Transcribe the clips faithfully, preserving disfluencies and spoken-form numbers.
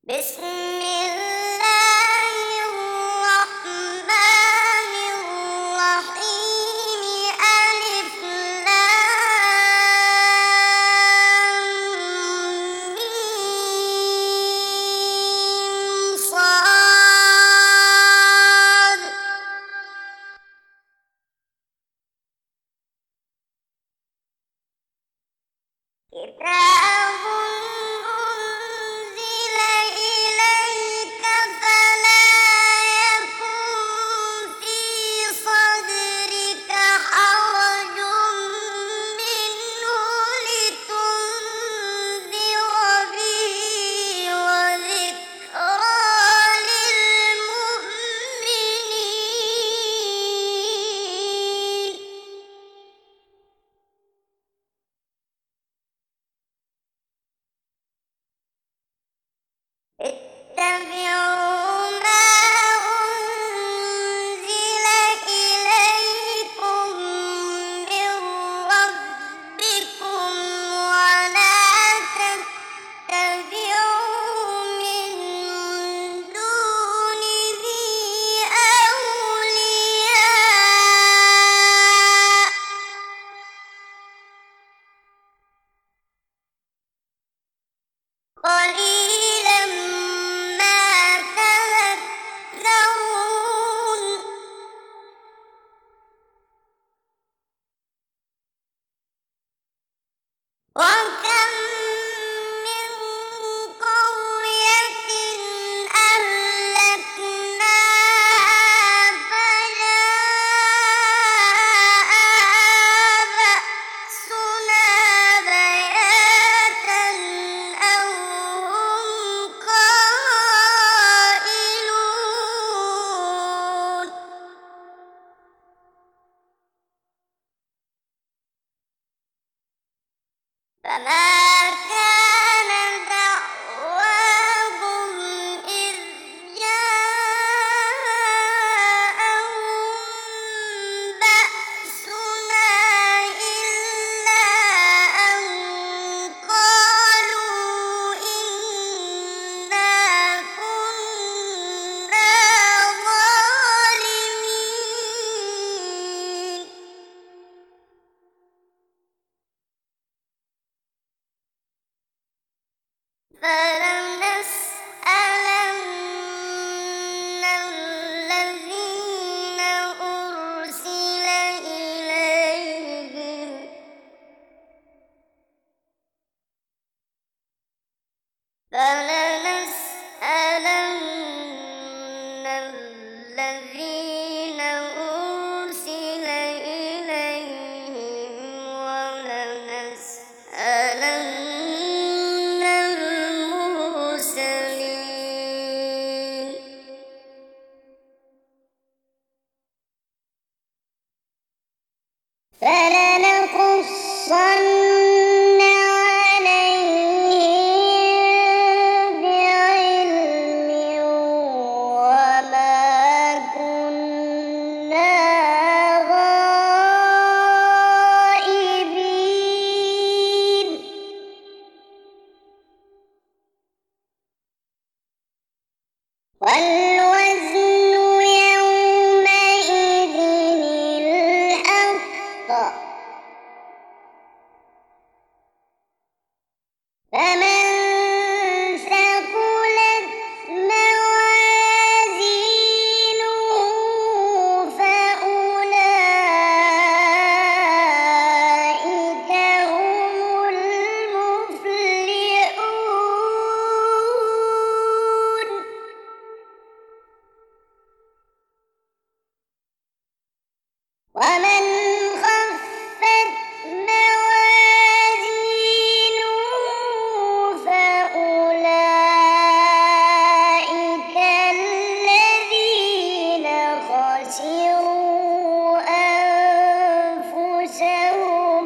بسم الله الرحمن الرحيم ألف لام ميم صاد كتاب أنزل إليك فلا يكن في صدرك حرج منه لتنذر به وذكرى للمؤمنين. اتبعوا ما أنزل إليكم من ربكم ولا تتبعوا من دونه أولياء قليلا ما تذكرون. وكم من قرية أهلكناها فجاءها بأسنا بياتا أو هم قائلون. فما كان دعواهم إذ جاءهم بأسنا إلا أن قالوا إنا كنا ظالمين. فلنسألن الذين أرسل إليهم فلنسألن الذين أرسل إليهم ولنسألن المرسلين. فلنقصن عليهم بعلم وما كنا غائبين. والوزن يومئذ الحق فمن ثقلت موازينه فأولئك هم المفلحون. ومن خفت موازينه فأولئك الذين خسروا أنفسهم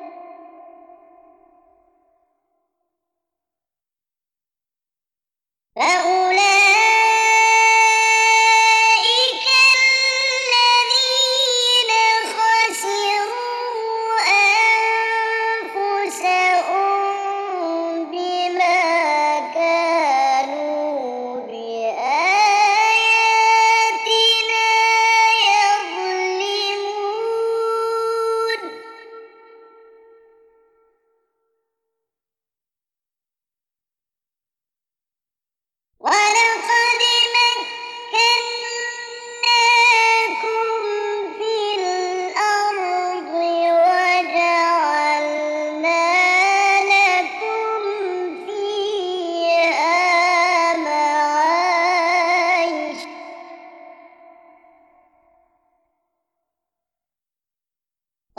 فأولئك الذين خسروا أنفسهم بما كانوا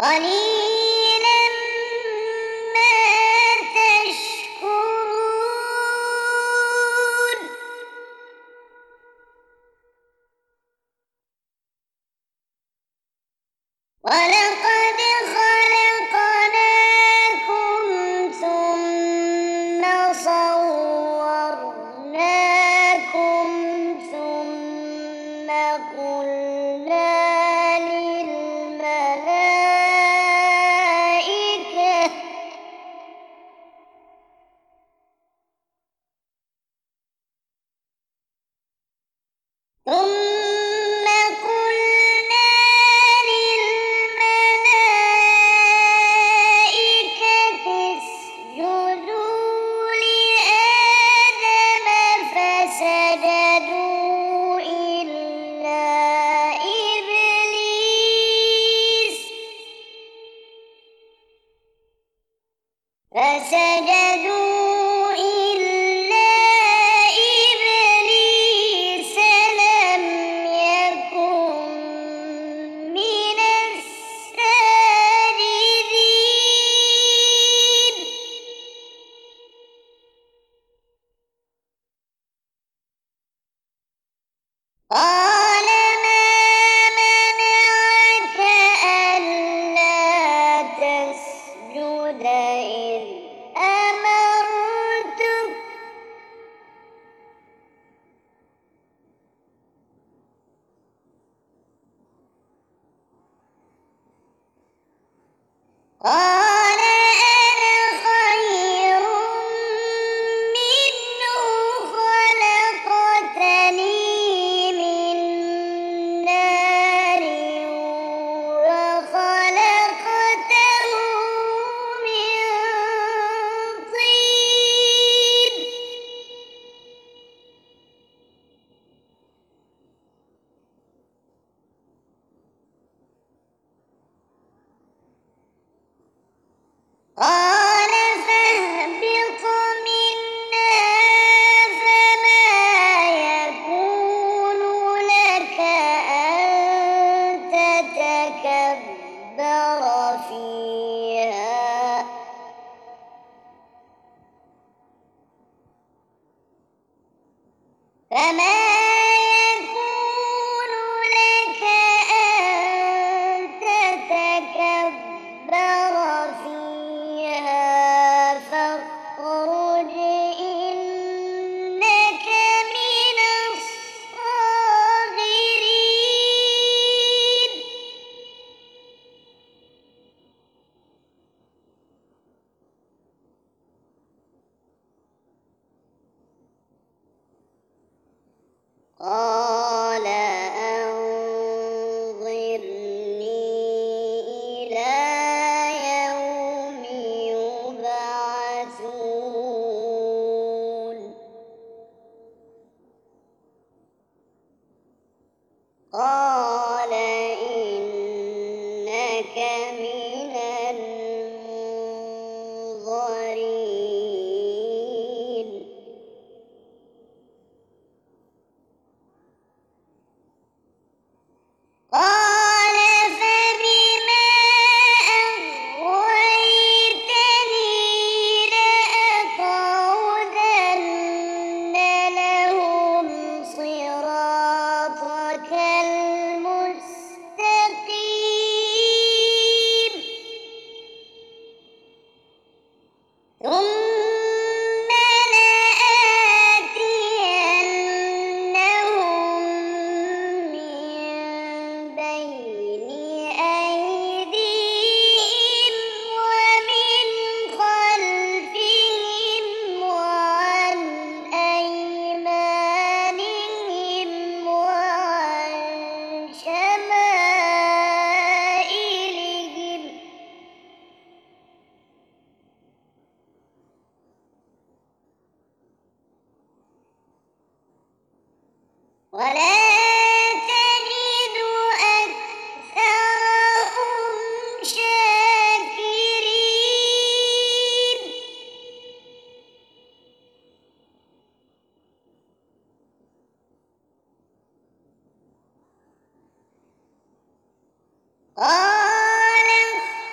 قليلا ما تشكرون ولقد خلقناكم ثم صورناكم ثم قلنا للملائكة ثم قلنا للملائكة اسجدوا لآدم فسجدوا إلا إبليس فسجدوا إلا إبليس لم يكن من الساجدين قال ما منعك ألا تسجد إذ أمرتك قال أنا خير منه خلقتني من نار وخلقته من طين قال فاهبط منها فما يكون لك أن تتكبر فيها فما يكون لك أن تتكبر فيها فاخرج إنك من الصاغرين قال أنظرني إلى يوم يبعثون قال إنك من المنظرين قال فبما أغويتني لأقعدن لهم صراطك المستقيم ثم لآتينهم من بين أيديهم ومن خلفهم وعن أيمانهم وعن شمائلهم ولا تجد أكثرهم شاكرين قال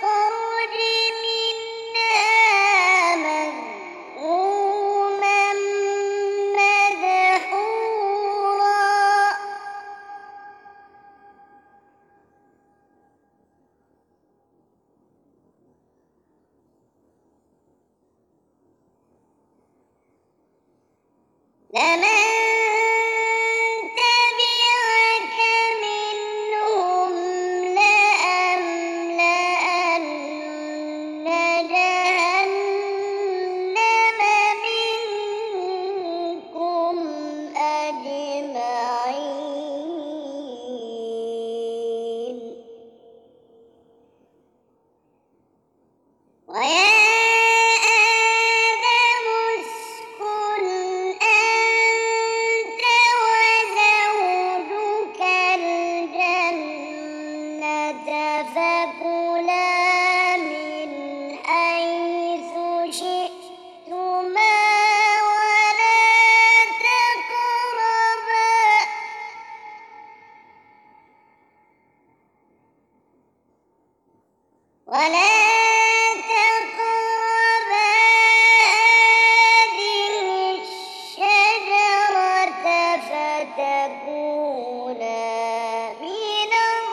تكونا من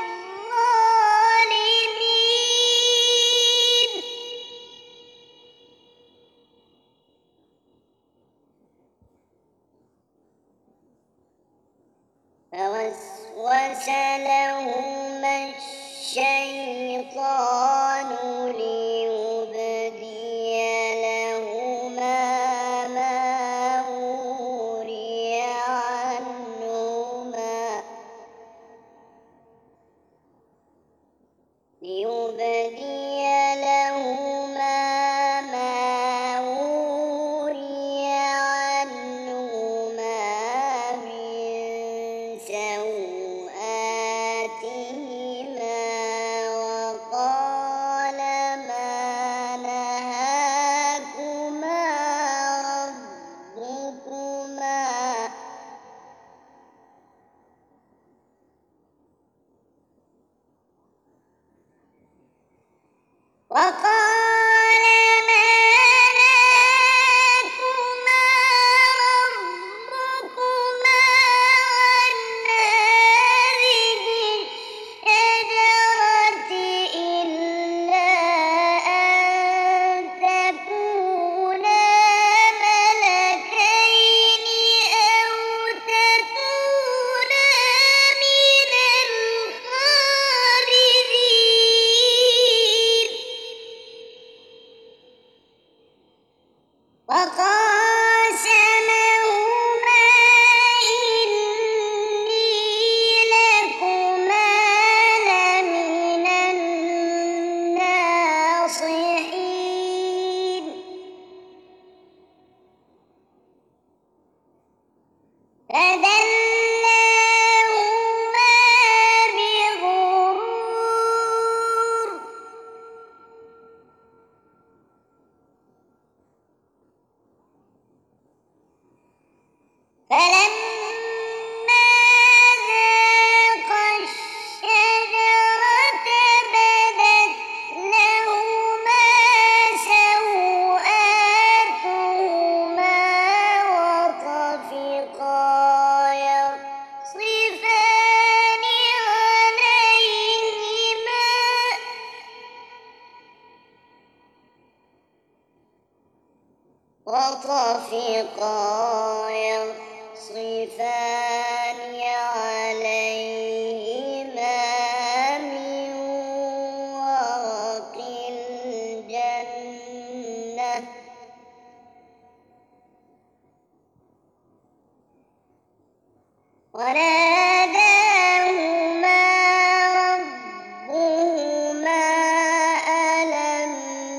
الظالمين. فوسوس لهما الشيطان ليبدي لهما ما وري عنهما ليبدي لهما ما وري عنهما من سوآتهما وقال ما نهاكما ربكما وقال ما نهاكما ربكما عن هذه الشجرة إلا أن تكونا ملكين أو تكونا من الخالدين. وقاسمهما إني لكما لمن الناصحين. فدلاهما بغرور فلما ذاقا الشجرة بدت لهما سوآتهما وطفقا يخصفان عليهما وطفقا يخصفان عليهما من ورق الجنة وناداهما ربهما ألم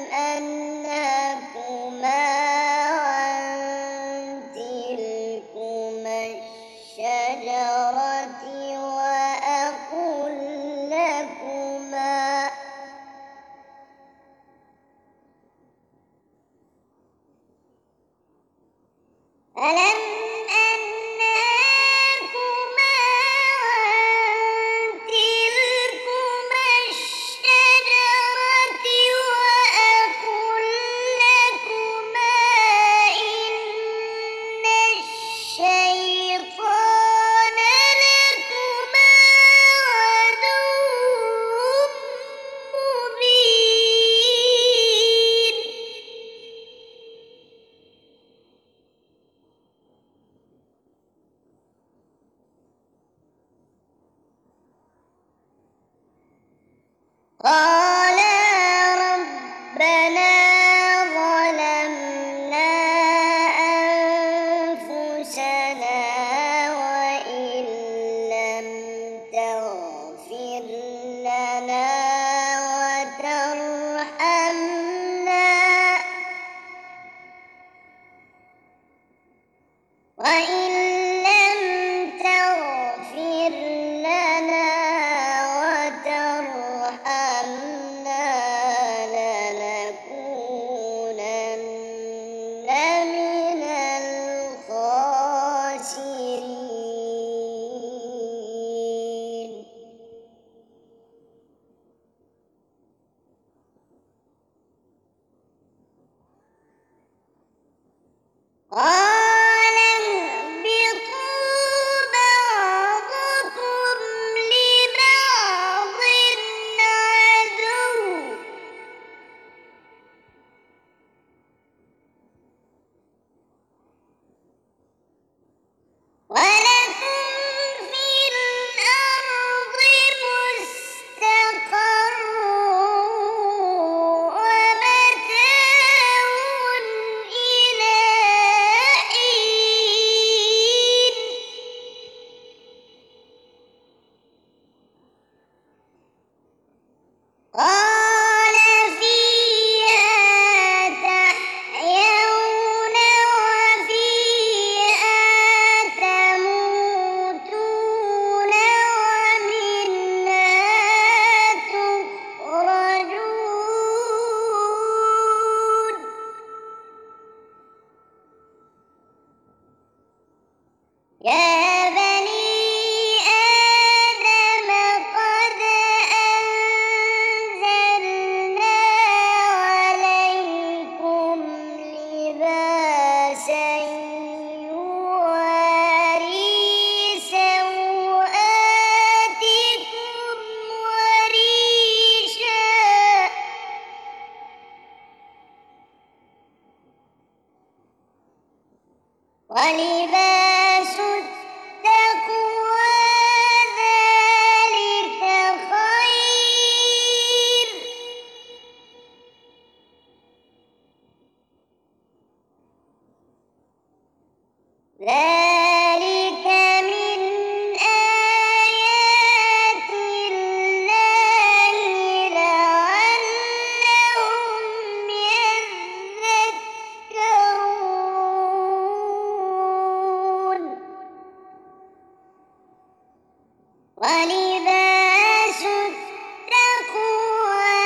أنهكما عن تلكما الشجرة وأقل لكما ألم أنهكما عن تلكما الشجرة وأقل لكما إن الشيطان لكما عدو مبين. قالا ربنا ظلمنا أنفسنا وإن لم تغفر لنا وترحمنا وإن لم تغفر لنا وترحمنا لنكونن من الخاسرين. قال يا بني آدم قد أنزلنا عليكم لباسا يواري سوآتكم وريشا ولباس التقوى ذلك خير ذلك من آيات الله لعلهم يذكرون ولباس التقوى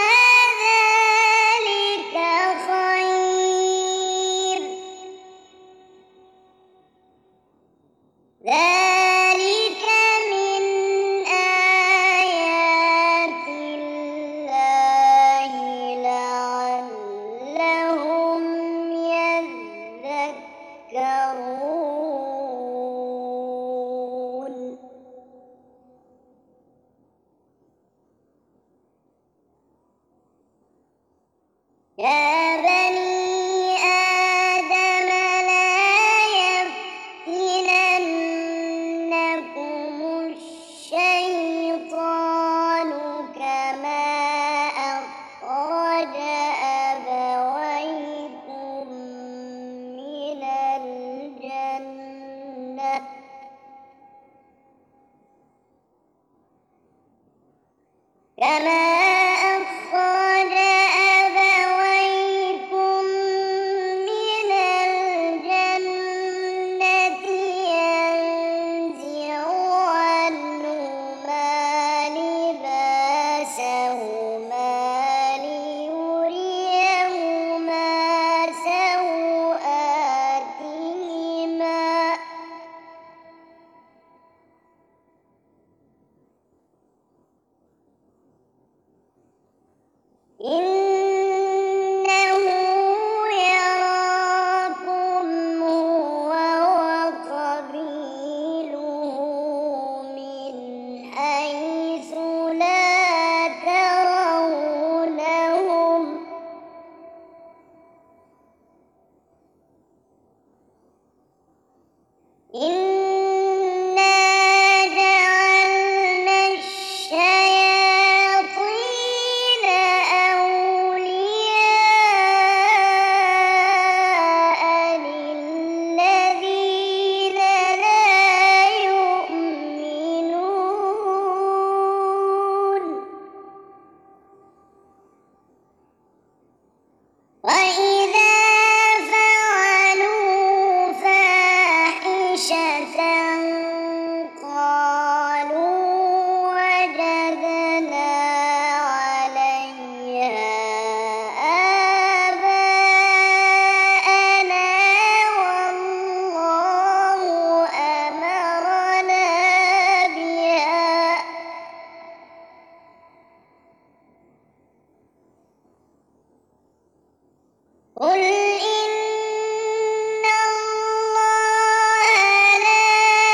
ذلك خير ذلك من آيات الله لعلهم يذكرون يا بني آدم لا يفتننكم الشيطان كما أخرج أبويكم من الجنة كما أخرج أبويكم من الجنة ينزع عنهما لباسهما ليريهما سوآتهما إنه يراكم هو وقبيله من حيث لا ترونهم إنا جعلنا الشياطين أولياء للذين لا يؤمنون وإذا فعلوا فاحشة قالوا وجدنا عليها آباءنا والله أمرنا بها قل إن الله لا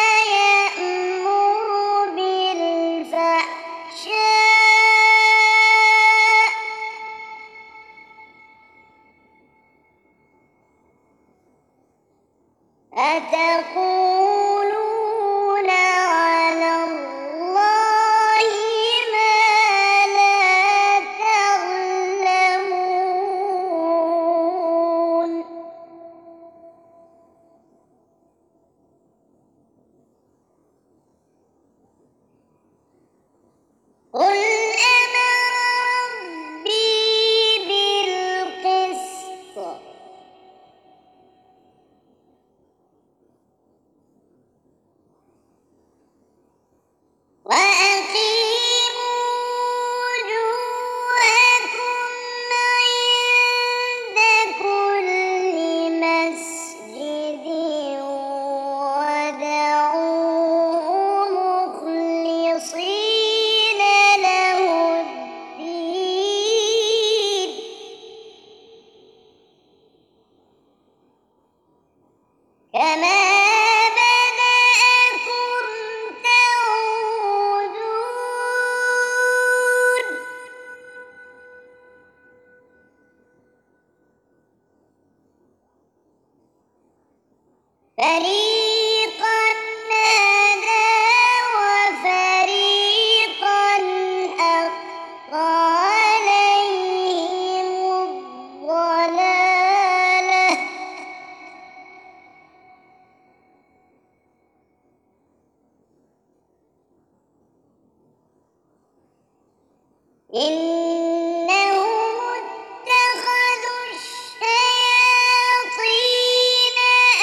إنهم اتخذوا الشياطين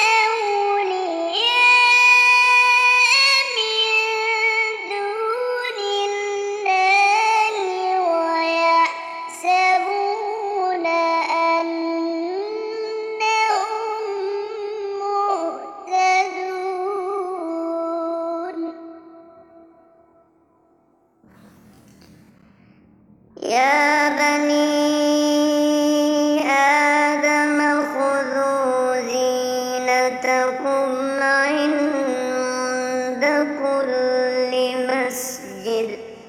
أولياء من دون الله ويحسبون أنهم مهتدون. يا بني آدم خذوا زينتكم عند كل مسجد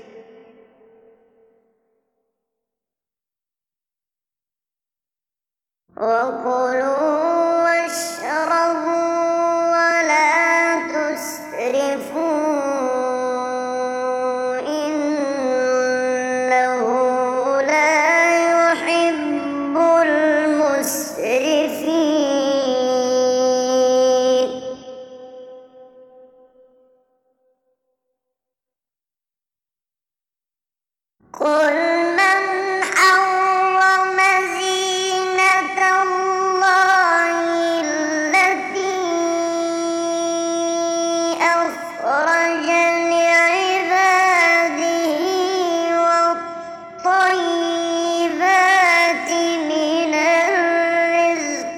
وكلوا واشربوا ولا تسرفوا إنه لا يحب المسرفين. قل من حرم زينة الله التي أخرج لعباده والطيبات من الرزق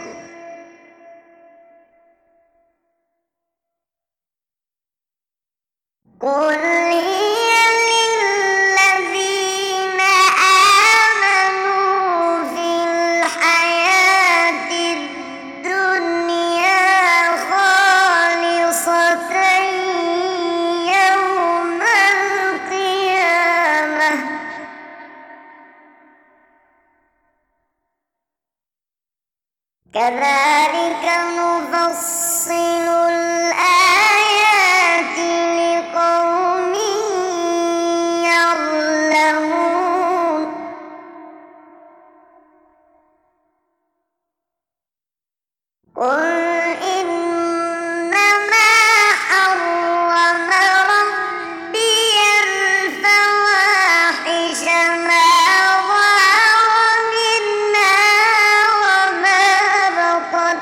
قل هي للذين آمنوا في الحياة الدنيا خالصة يوم القيامة كذلك نفصل الآيات لقوم يعلمون. قل إنما حرم ربي الفواحش ما ظهر منها وما بطن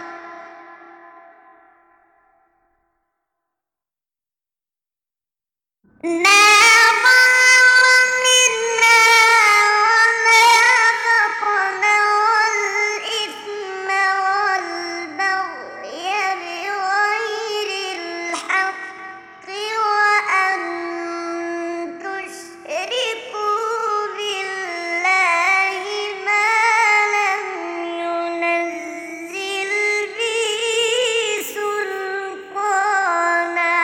ما ظهر منها وما بطن والإثم والبغي بغير الحق وأن تشركوا بالله ما لم ينزل به سلطانا.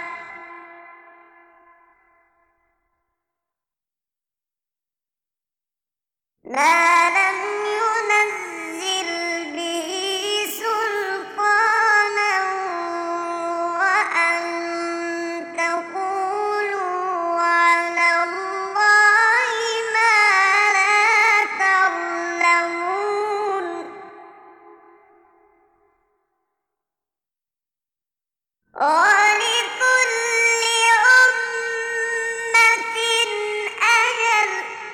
ما لم ينزل به سلطانا وأن تقولوا على الله ما لا تعلمون. ولكل أمة أجل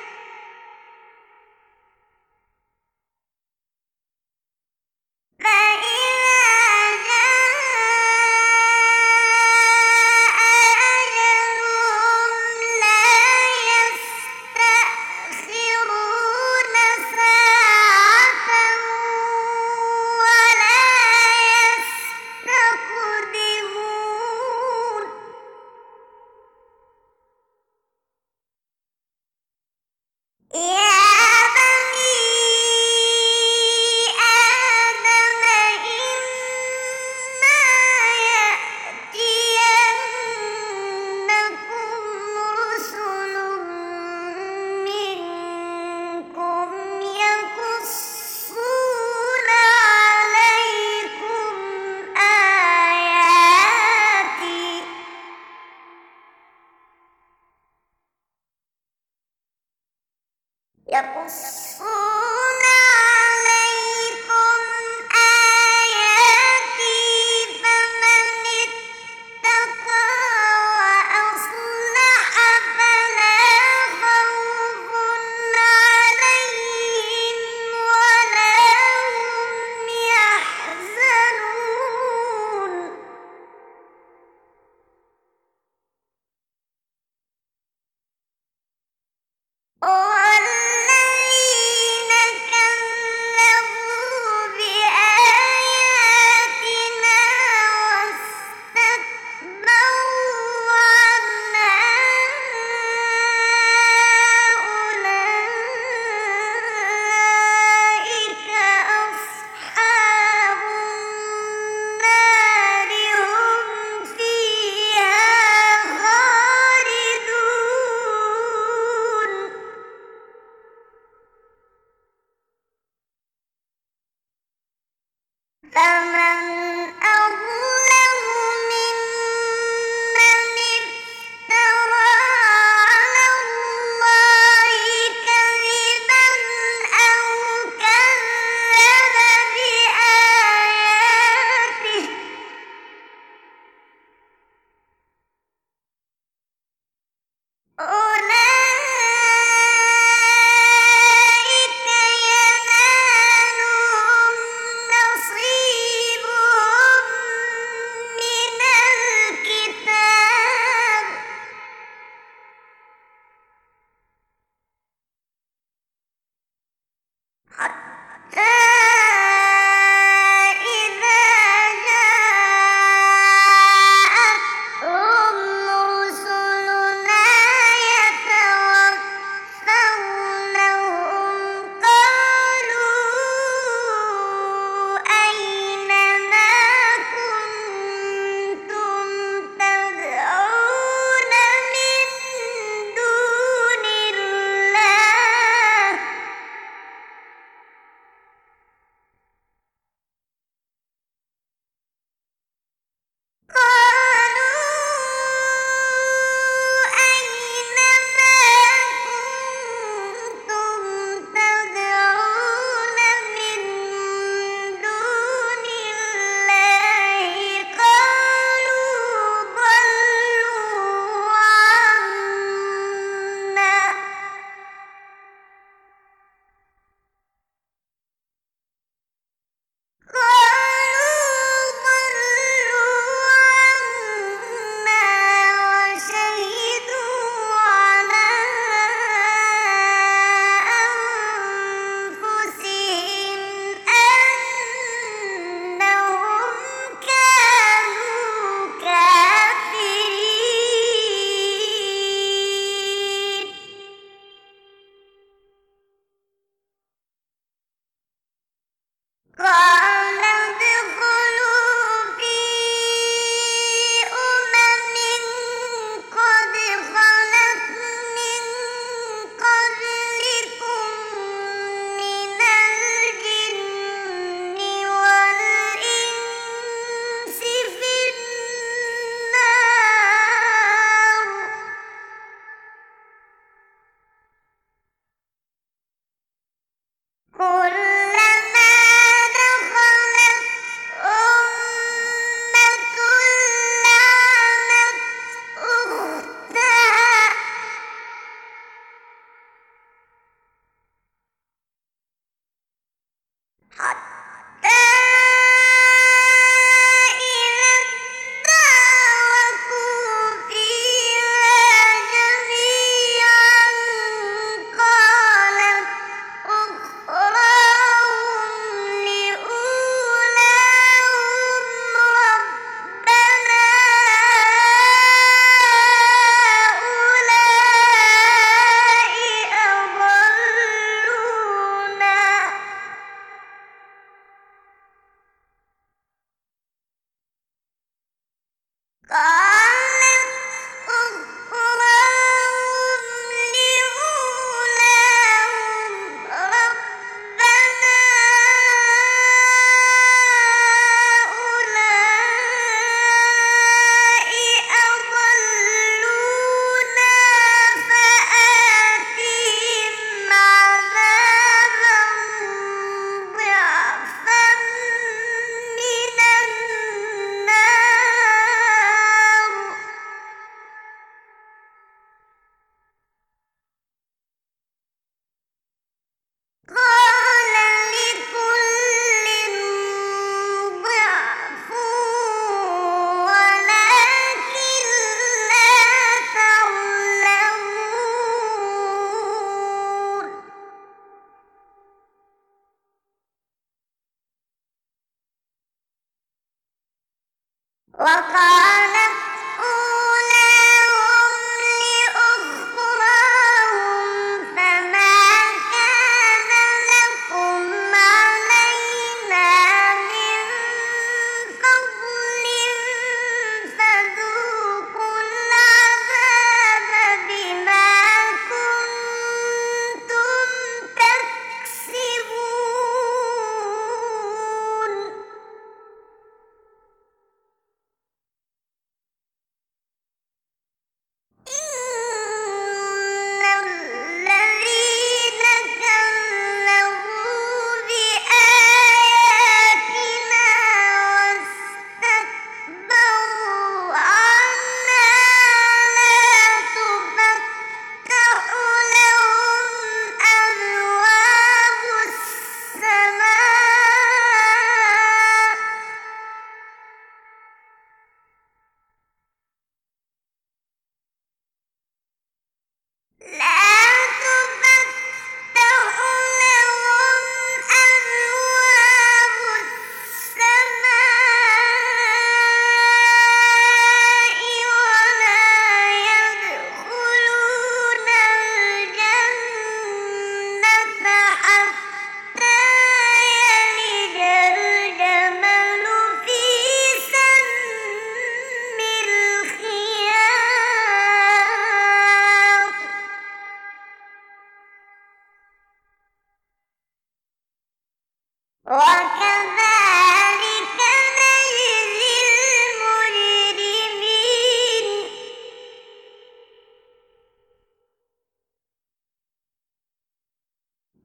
يقصون عليكم آياتي فمن اتقى وأصلح فلا خوف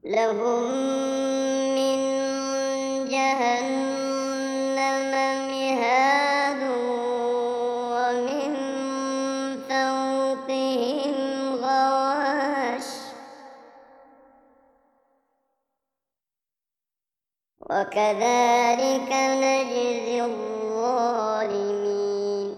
لهم من جهنم مهاد ومن فوقهم غواش وكذلك نجزي الظالمين.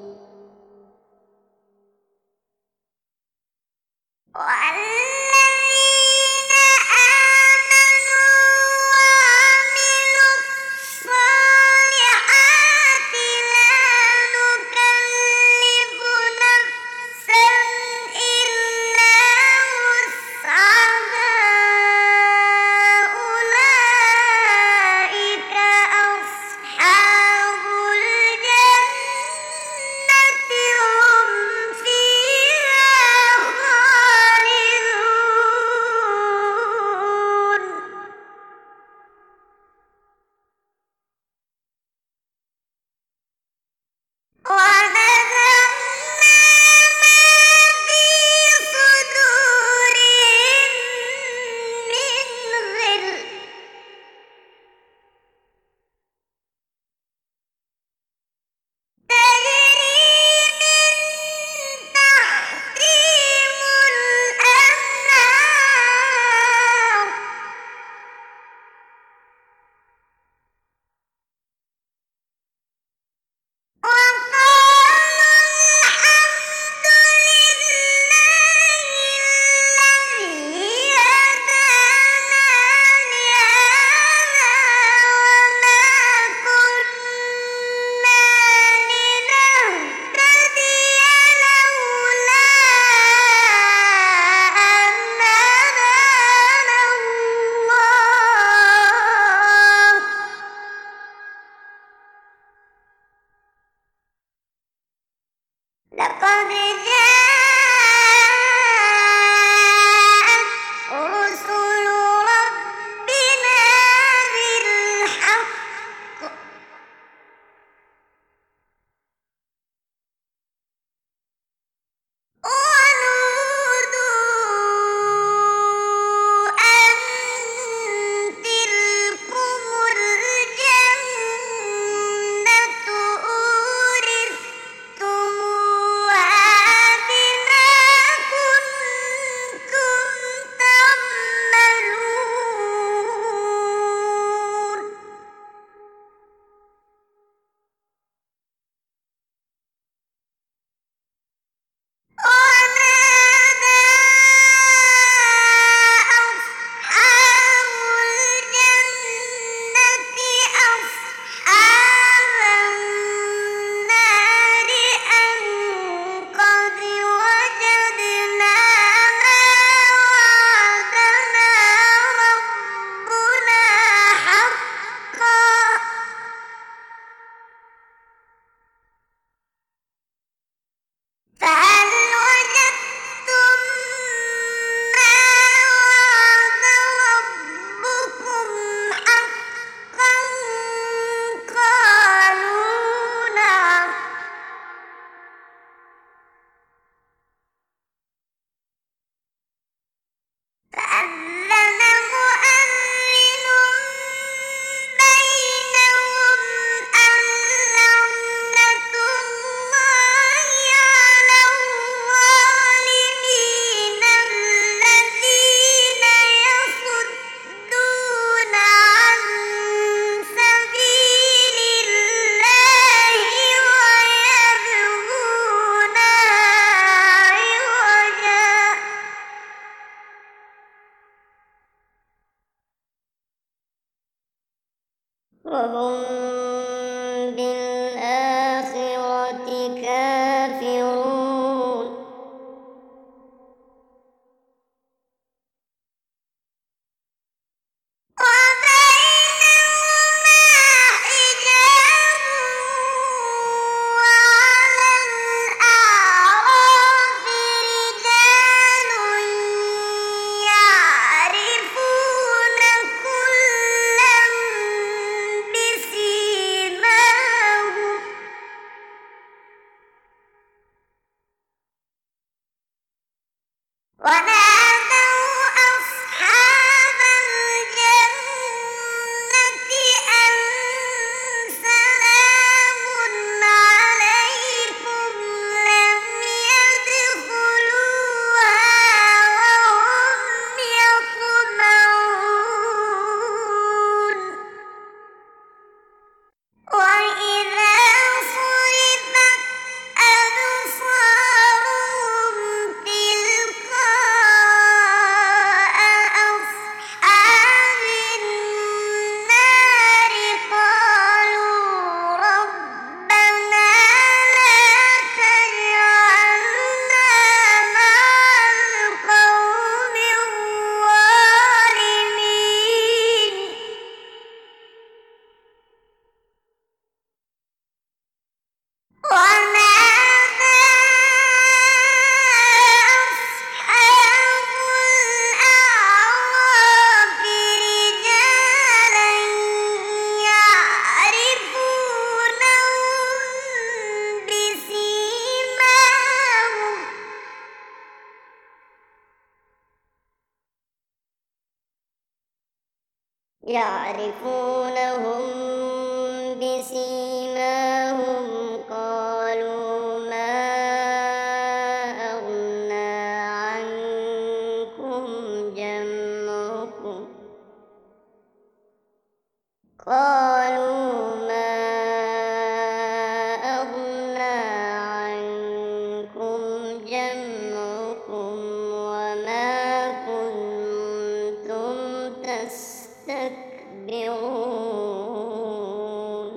والذين آمنوا وعملوا الصالحات لا نكلف نفسا إلا وسعها أولئك أصحاب الجنة هم فيها خالدون. ونزعنا ما في صدورهم من غل تجري من تحتهم الأنهار وقالوا الحمد لله الذي هدانا لهذا وما كنا لنهتدي لولا أن هدانا الله. لقد جاءت رسل ربنا بالحق ونودوا أن تلكم الجنة أورثتموها بما كنتم تعملون. ونادى أصحاب الجنة أصحاب النار أن قد وجدنا ما وعدنا ربنا حقا فهل وجدتم ما وعد ربكم حقا قالوا نعم. فأذن مؤذن بينهم أن لعنة الله على الظالمين الذين يصدون عن سبيل الله ويبغونها عوجا وهم بالآخرة كافرون. وبينهما حجاب وعلى الأعراف رجال يعرفون كلا بسيماهم يعرفونهم بسيماهم قالوا ما أغنى عنكم جمعكم قالوا ما أغنى عنكم جمعكم وما كنتم تستكبرون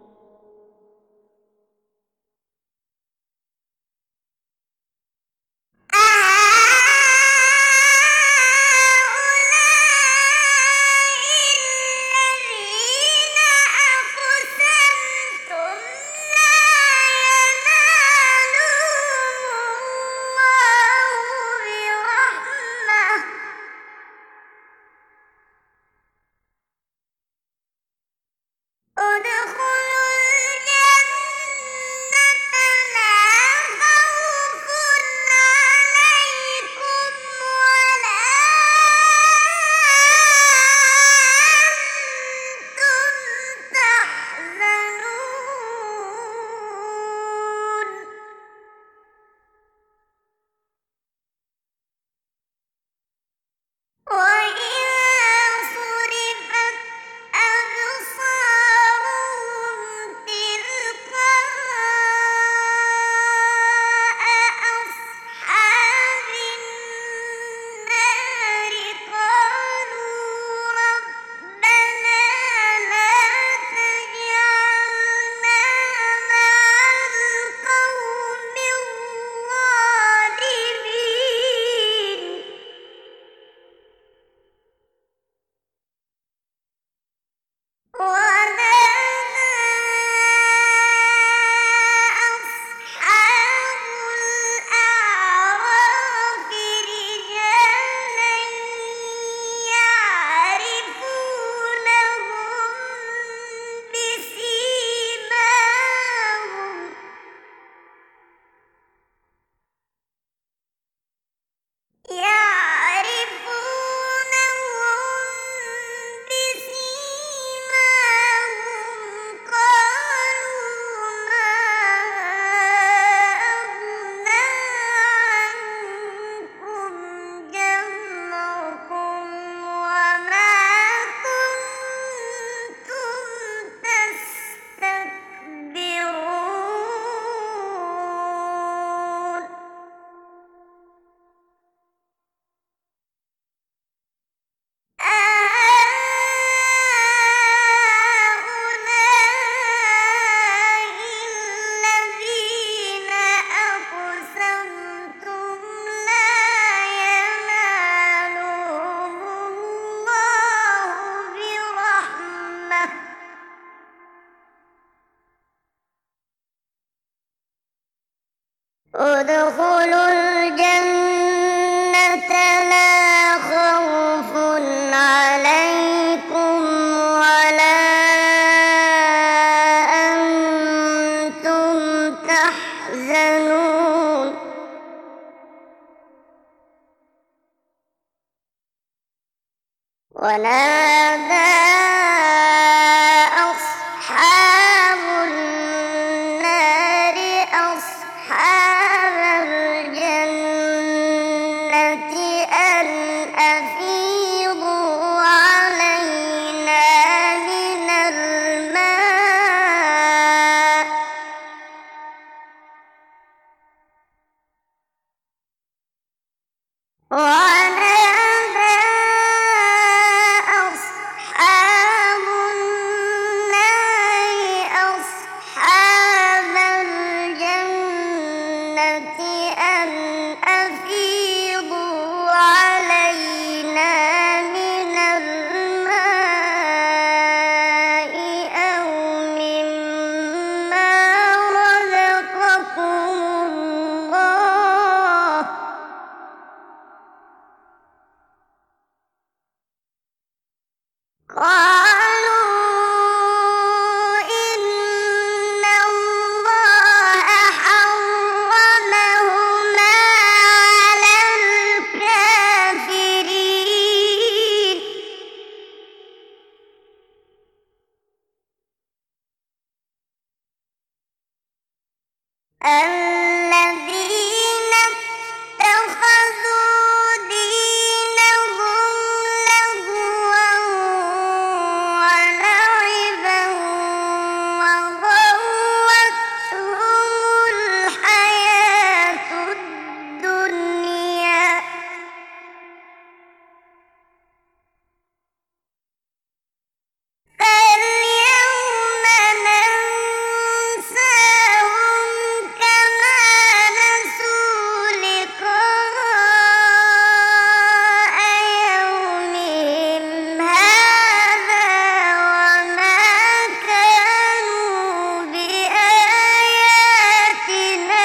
ادخلوا الجنة لا خوف عليكم ولا أنتم تحزنون ونادى أصحاب النار أصحاب الجنة أن أفيضوا علينا من الماء ونادى أصحاب النار أصحاب الجنة أن أفيضوا علينا من الماء أو مما رزقكم الله قالوا إن الله حرمهما الذين اتخذوا دينهم لهوا ولعبا وغرتهم الحياة الدنيا فاليوم ننساهم كما نسوا لقاء يومهم هذا وما كانوا بآياتنا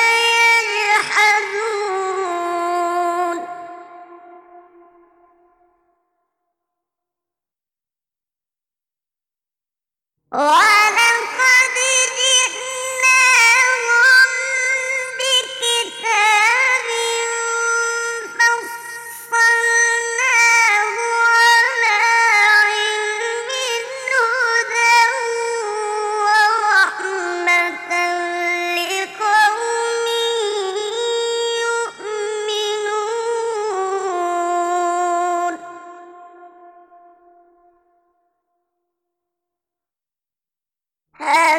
يجحدون ولقد جئناهم بكتاب فصلناه على علم هدى ورحمة لقوم يؤمنون هل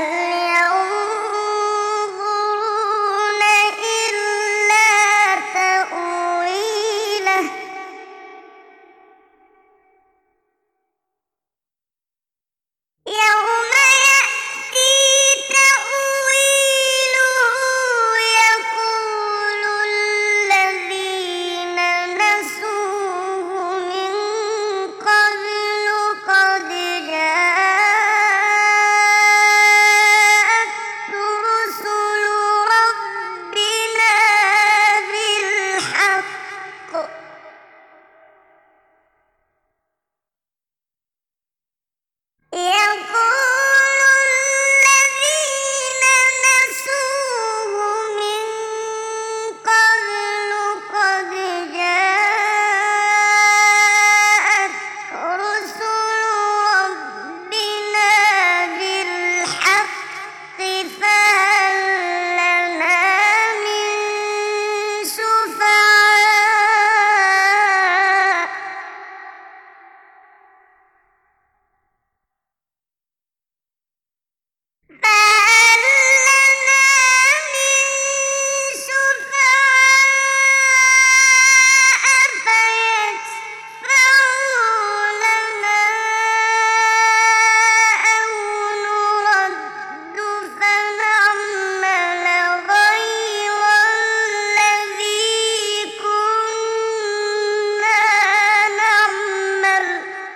ينظرون إلا تأويله يوم يأتي تأويله يقول الذين نسوه من قبل قد جاءت رسل ربنا بالحق يقول الذين نسوه من قبل قد جاءت رسل ربنا بالحق فهل لنا من شفعاء فهل لنا من شفعاء فيشفعوا لنا أو نرد فنعمل غير الذي كنا نعمل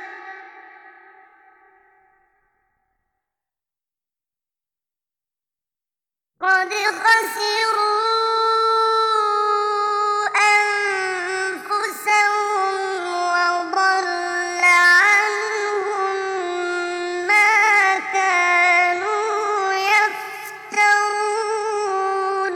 قد خسروا أنفسهم وضل عنهم ما كانوا يفترون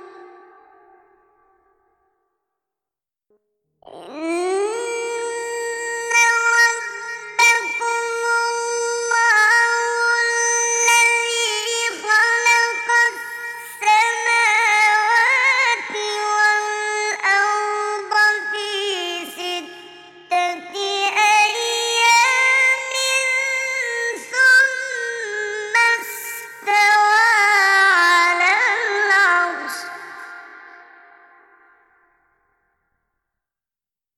إن ربكم الله الذي خلق السماوات والأرض في ستة أيام ثم استوى على العرش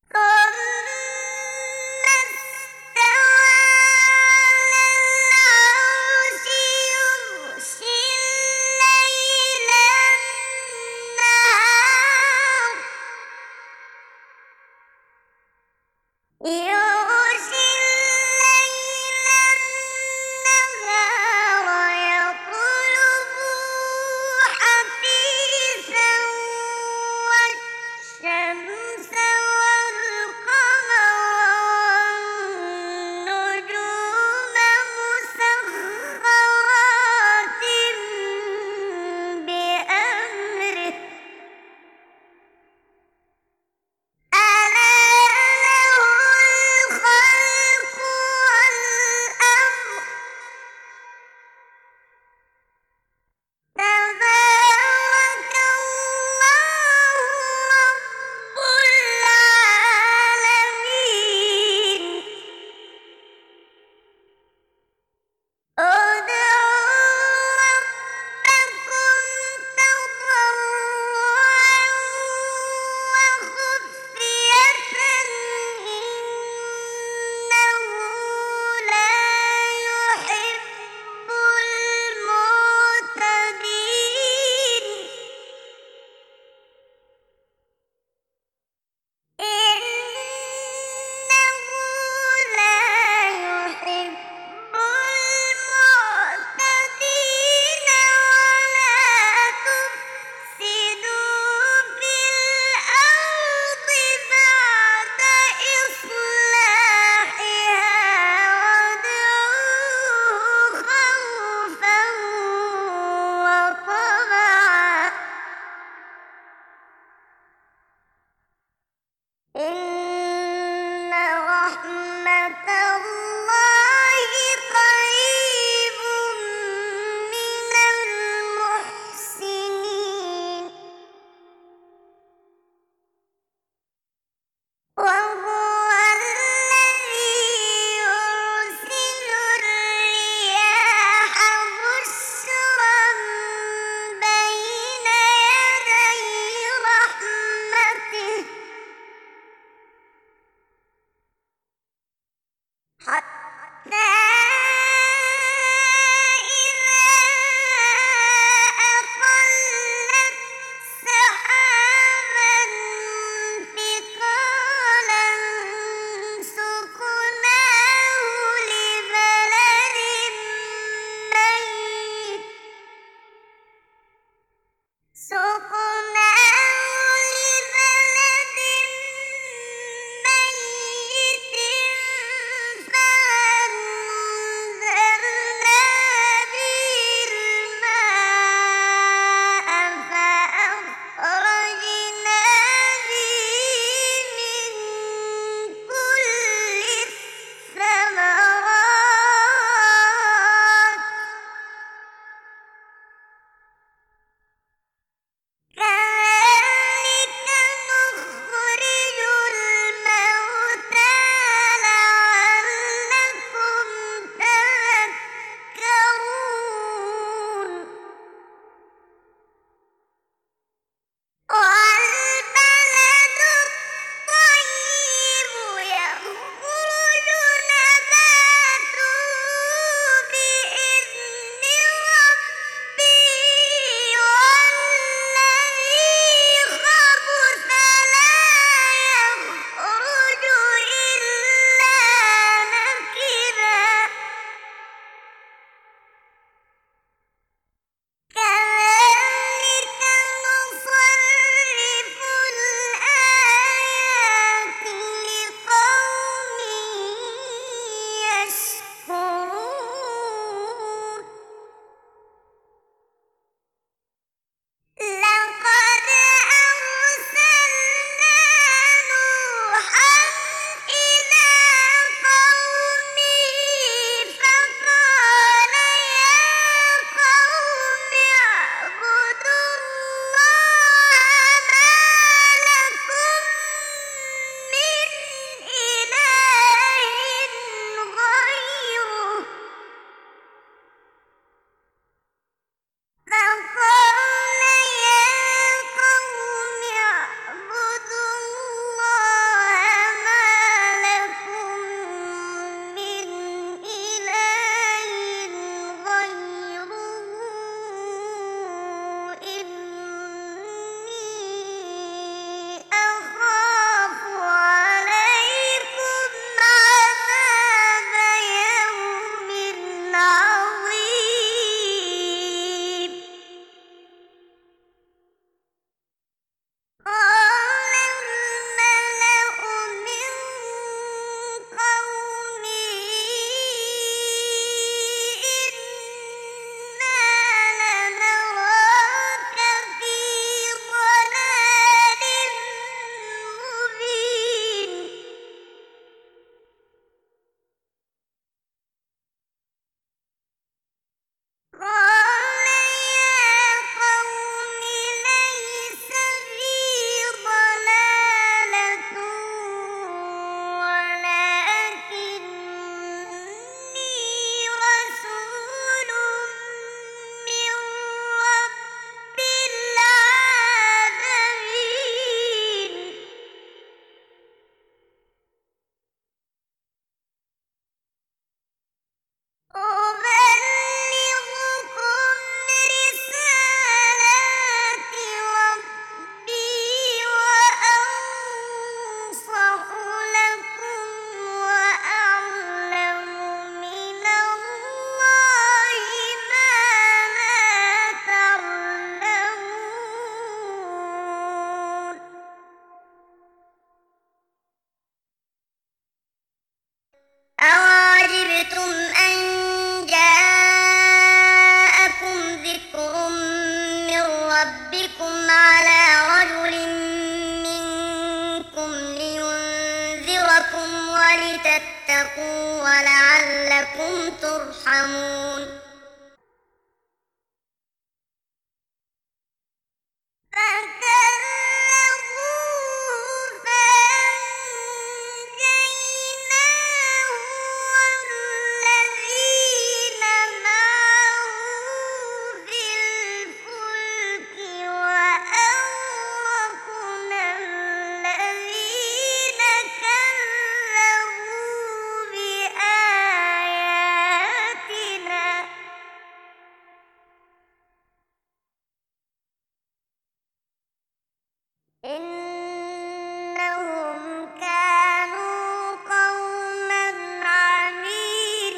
واتقوا ولعلكم ترحمون فكذبوه فأنجيناه والذين معه في الفلك وأغرقنا الذين كذبوا بآياتنا إنهم كانوا قوما عمين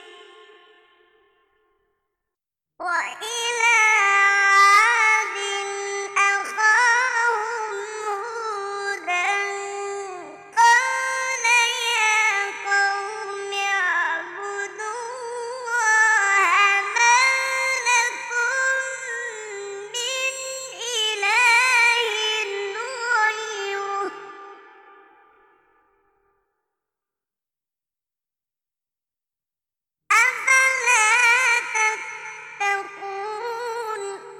وإلى عاد أخاهم هودا قال يا قوم اعبدوا الله ما لكم من إله غيره أفلا تتقون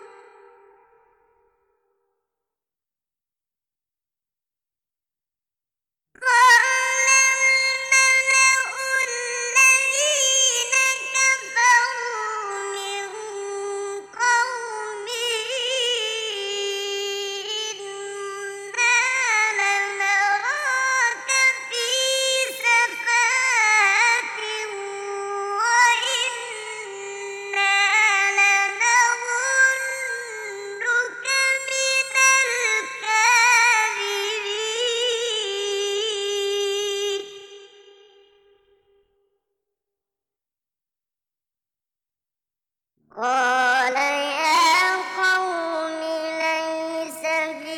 قال الملأ الذين كفروا من قومه إنا لنراك في سفاهة وإنا لنظنك من الكاذبين قال يا قوم ليس بي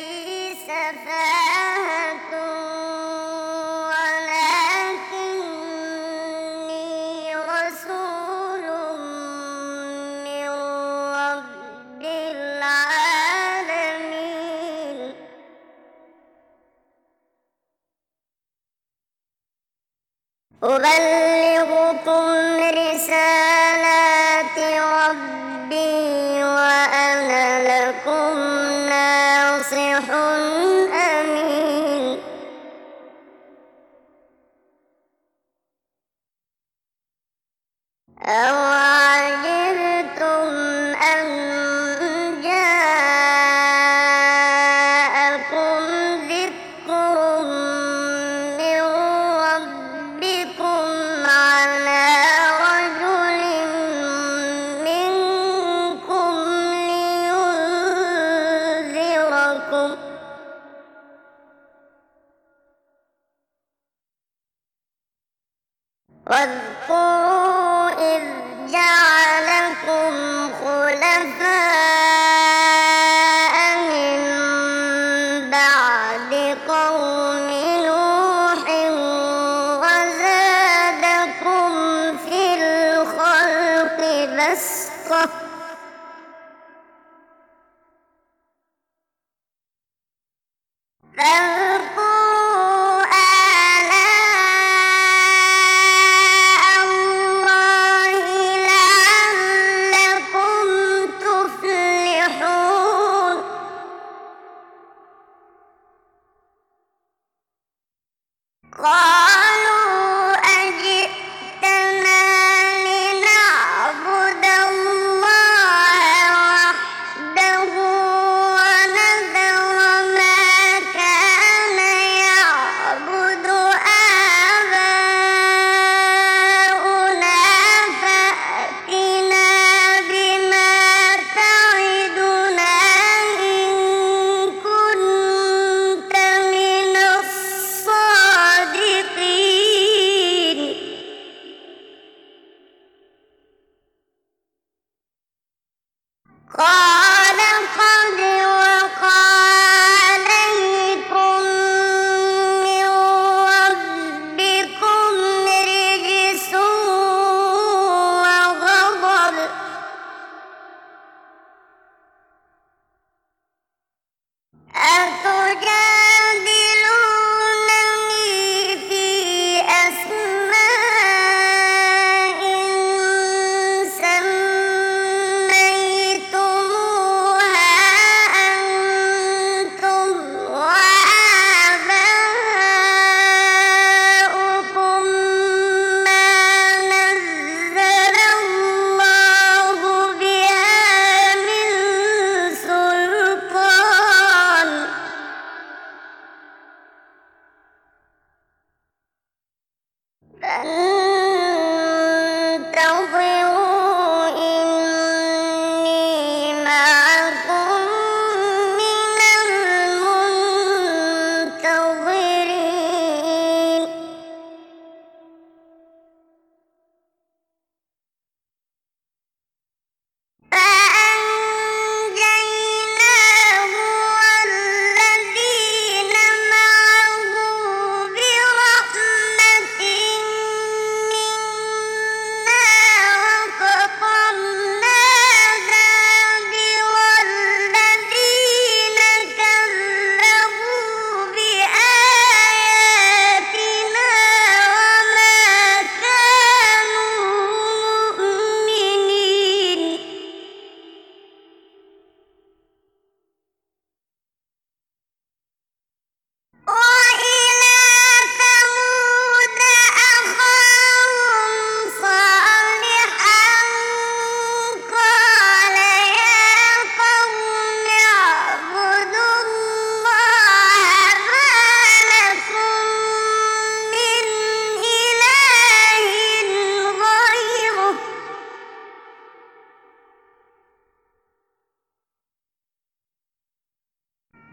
سفاهة ولكني رسول من رب العالمين أبلغكم رسالات ربي وأنا لكم ناصح أمين أوعجبتم أن جاءكم ذكر من ربكم على رجل منكم لينذركم واذكروا إذ جعلكم خلفاء من بعد قوم نوح وزادكم في الخلق بسطة فاذكروا آلاء الله لعلكم تفلحون قالوا أجئتنا لنعبد الله وحده ونذر ما كان يعبد آباؤنا فأتنا بما تعدنا إن كنت من الصادقين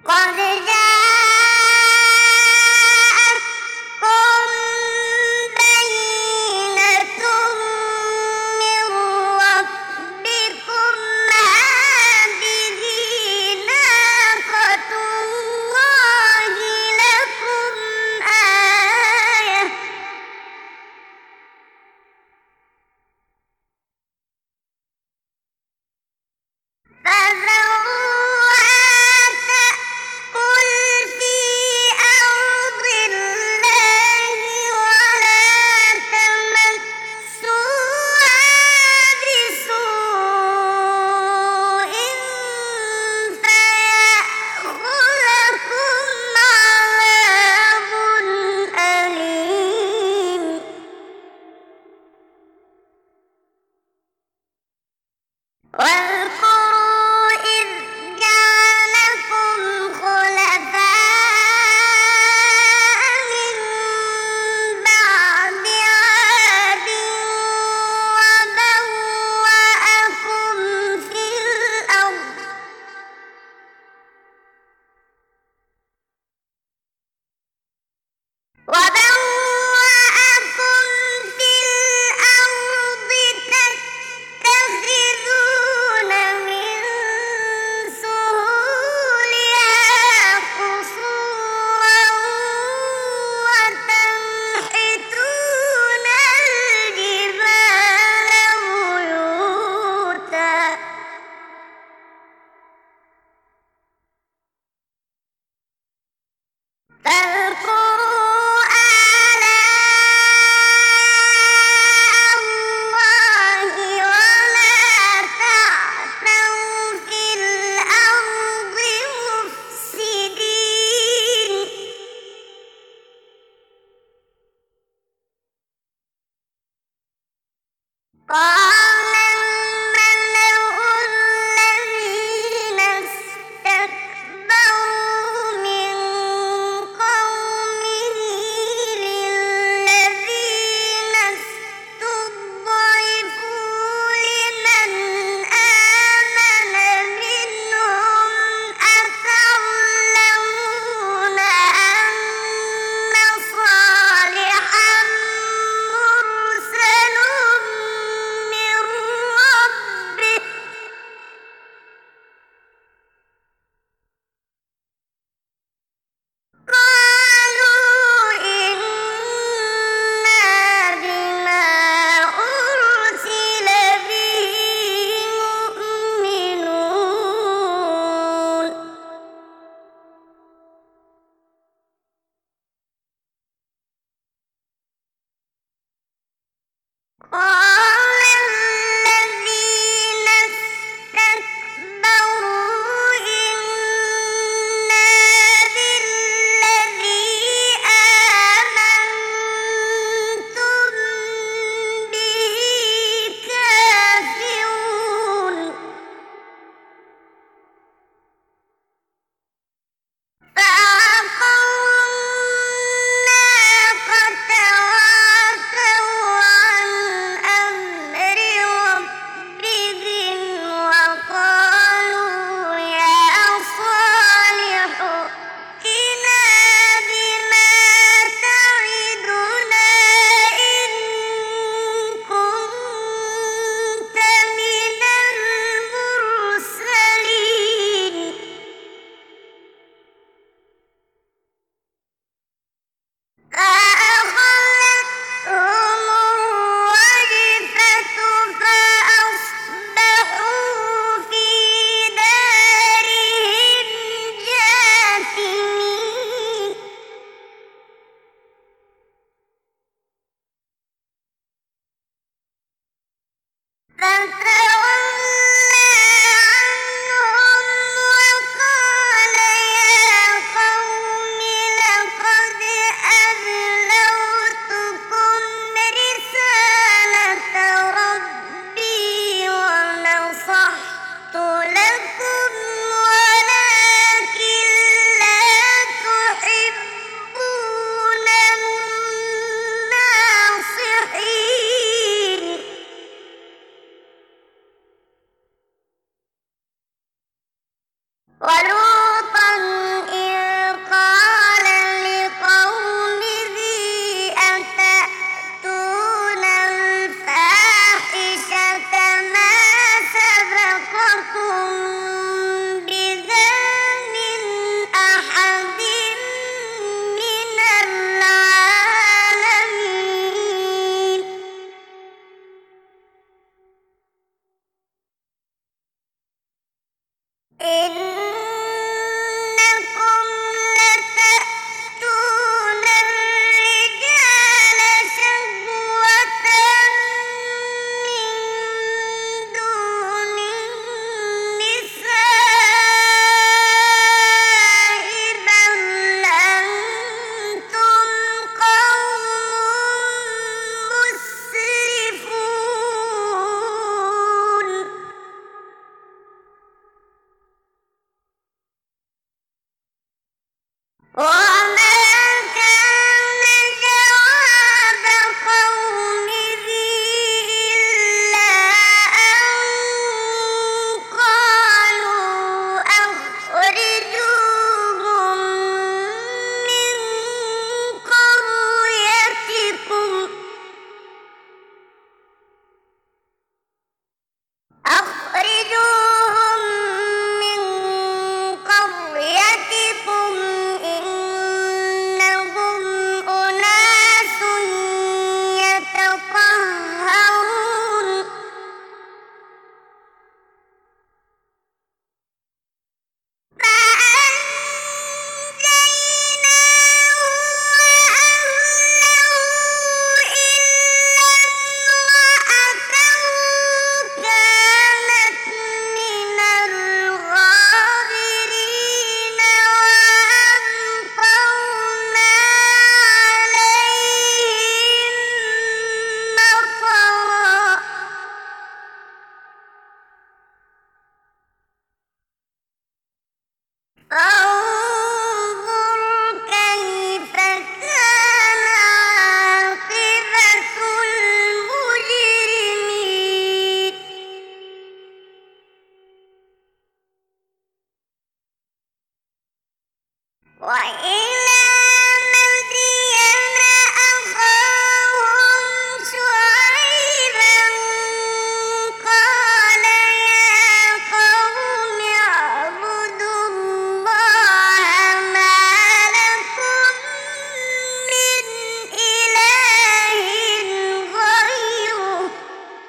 قد جاءتكم بينة من ربكم هذه ناقة الله لكم آية فذروها تأكل في أرض الله ولا تمسوها بسوء فيأخذكم عذاب أليم واذكروا إذ جعلكم خلفاء من بعد عاد وبوأكم في الأرض وبوأكم في الأرض تتخذون من سهولها قصورا وتنحتون الجبال بيوتا فاذكروا آلاء الله ولا تعثوا في الأرض مفسدين قال الملأ الذين استكبروا من قومه للذين استضعفوا لمن آمن منهم أتعلمون أن صالحا مرسل من ربه قالوا إنا بما أرسل به مؤمنون قال الذين استكبروا إنا بالذي آمنتم به كافرون فعقروا الناقة وعتوا عن وما كان جواب قومه إلا أن قالوا أخرجوهم من قريتكم أخرجوهم من قريتكم إنهم أناس يتطهرون فأنجيناه وأهله إلا امرأته كانت من الغابرين وأمطرنا عليهم مطرا فانظر كيف كان عاقبة المجرمين وإلى مدين أخاهم شعيبا قال يا قوم اعبدوا الله ما لكم من إله غيره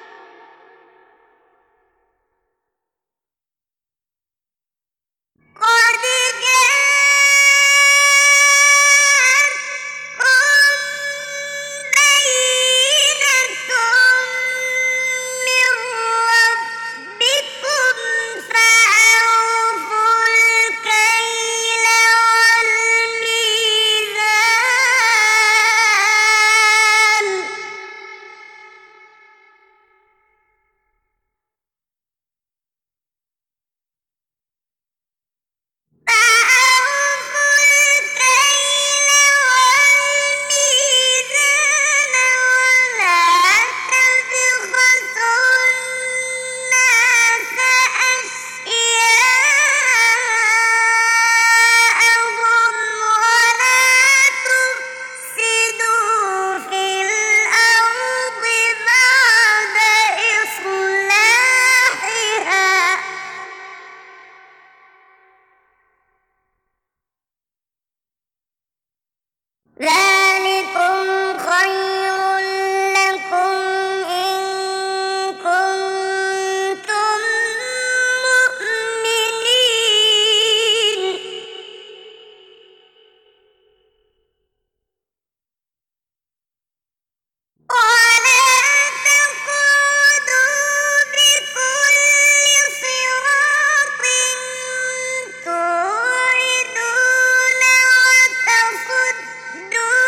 قد جاءتكم بينة من ربكم فأوفوا الكيل والميزان فأوفوا الكيل والميزان ولا تبخسوا الناس أشياءهم ولا تفسدوا في الأرض بعد إصلاحها ذلكم خير لكم إن كنتم مؤمنين ولا تقعدوا بكل صراط توعدون وتصدون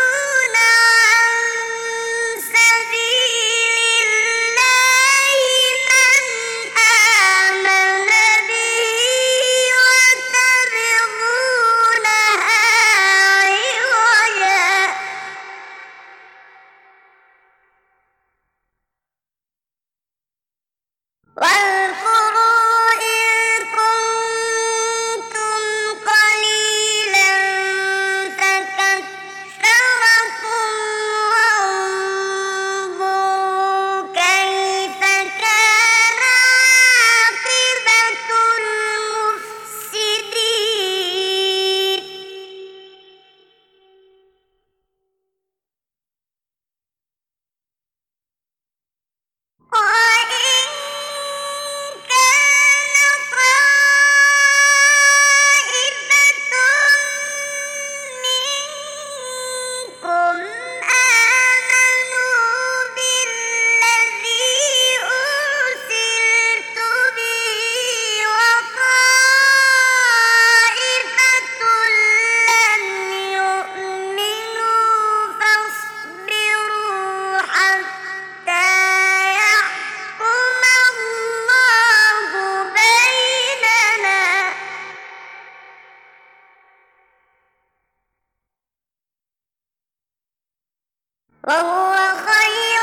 وهو خير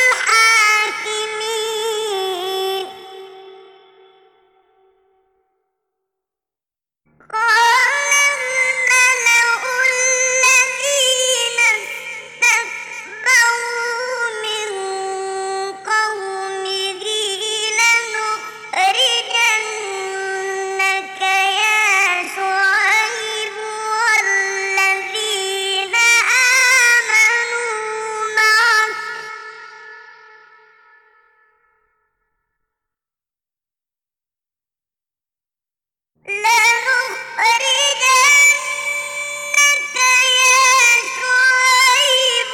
الحاكمين. قال الملأ الذين استكبروا من قومه لنخرجنك يا شعيب والذين آمنوا معك لنخرجنك يا شعيب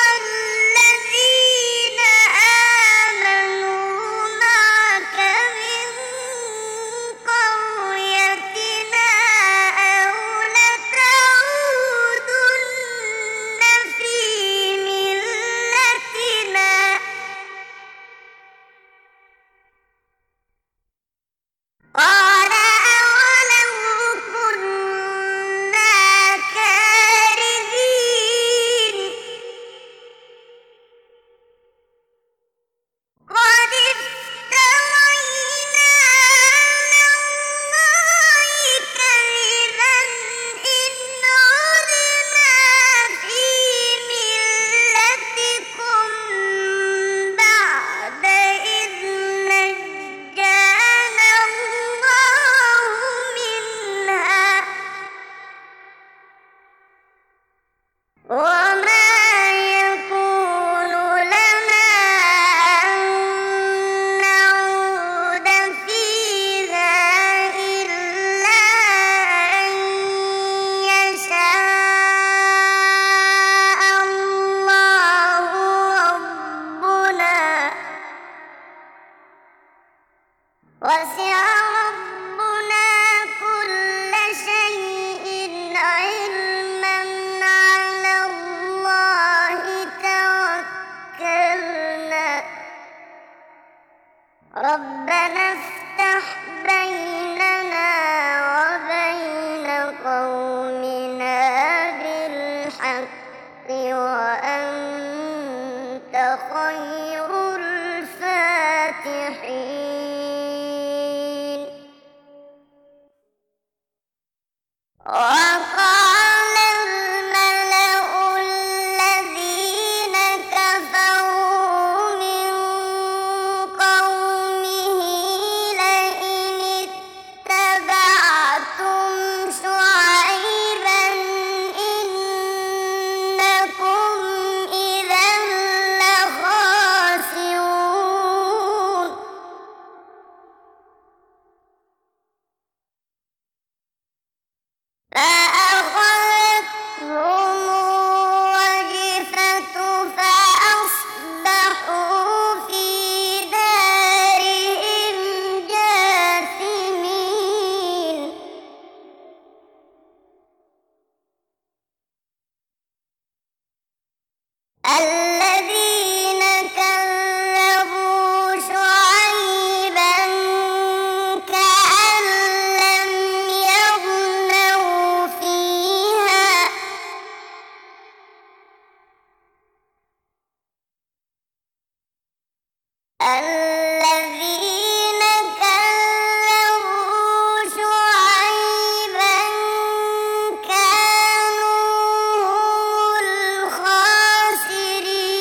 والذين آمنوا معك من قريتنا أو لتعودن في ملتنا. قال أولو كنا كارهين. قد افترينا على الله كذبا إن عدنا في ملتكم بعد إذ نجانا الله منها. وما يكون لنا أن نعود فيها إلا أن يشاء الله ربنا. وسع ربنا كل شيء علما. على الله توكلنا. ربنا افتح بيننا وبين قومنا بالحق وأنت خير الفاتحين. وقال الملأ الذين كفروا من قومه لئن اتبعتم شعيبا إنكم إذا لخاسرون. فأخذتهم الرجفة فأصبحوا في دارهم جاثمين. الذين كذبوا شعيبا كأن لم يغنوا فيها. الذين كذبوا شعيبا كانوا هم الخاسرين.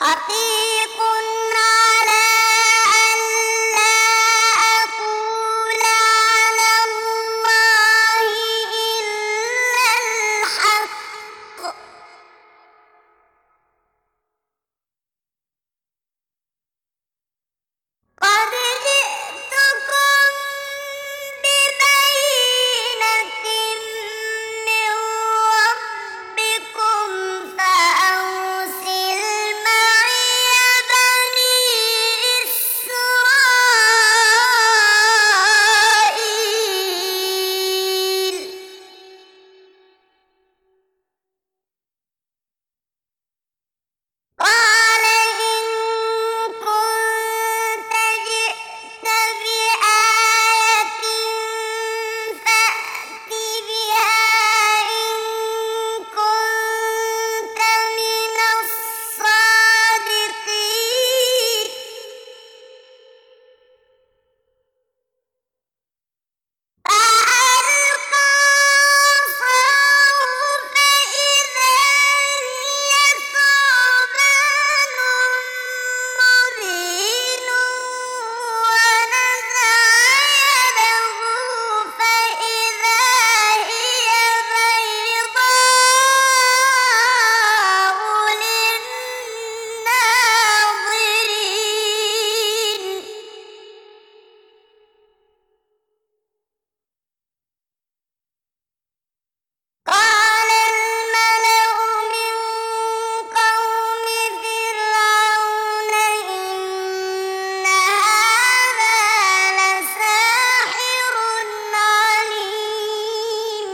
حقيق على أن لا أقول على الله إلا الحق قد جئتكم ببينة من ربكم فأرسل معي بني إسرائيل قال إن كنت جئت بآية فأت بها إن كنت من الصادقين فألقى عصاه فإذا هي ثعبان مبين ونزع يده فإذا هي بيضاء للناظرين قال الملأ من قوم فرعون إن هذا لساحر عليم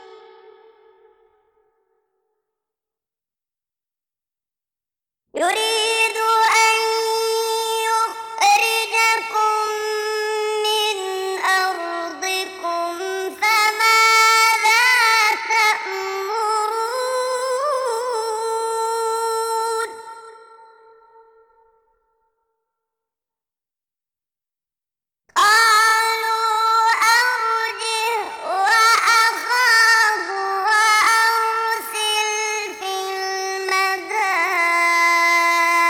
يريد أن يخرجكم من أرضكم فماذا تأمرون قالوا أرجه وأخاه وأرسل في المدائن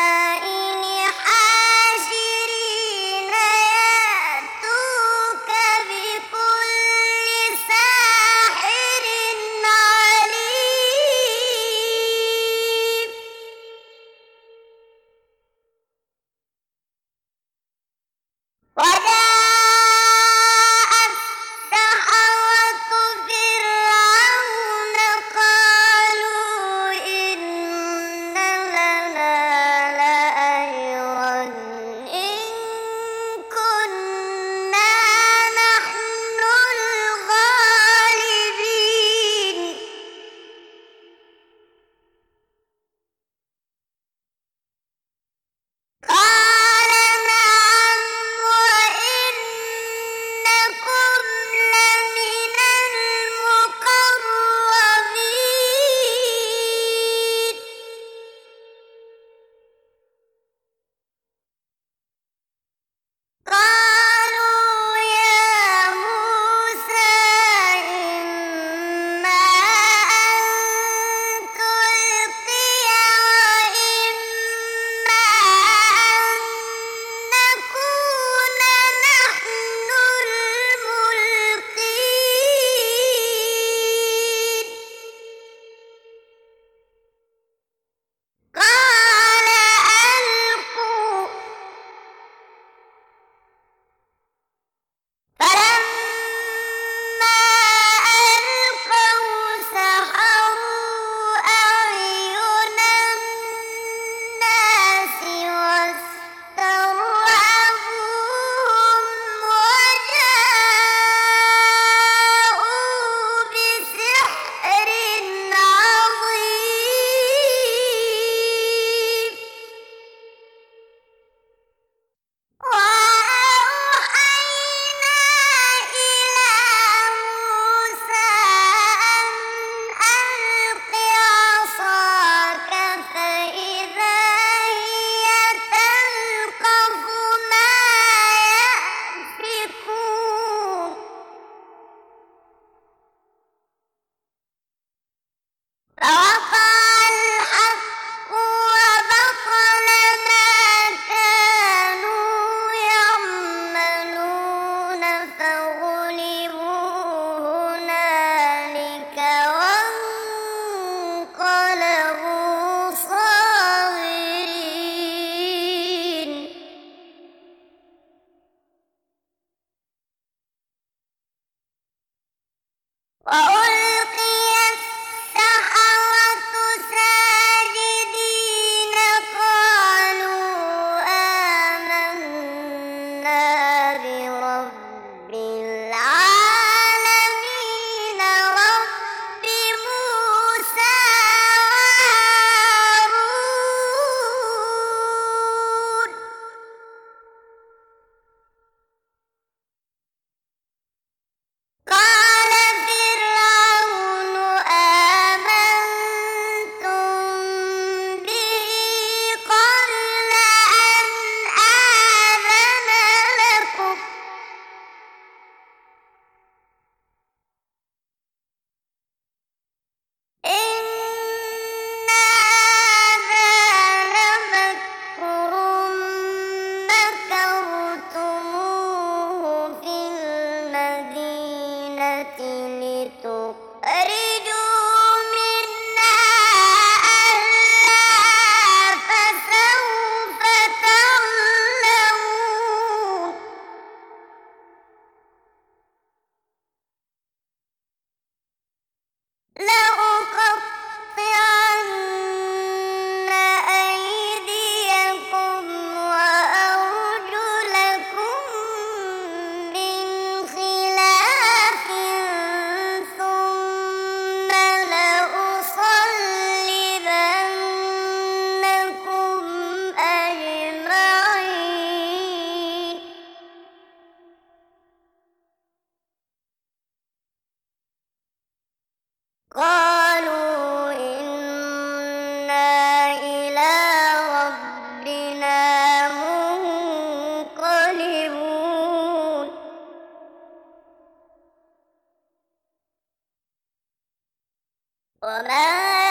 وما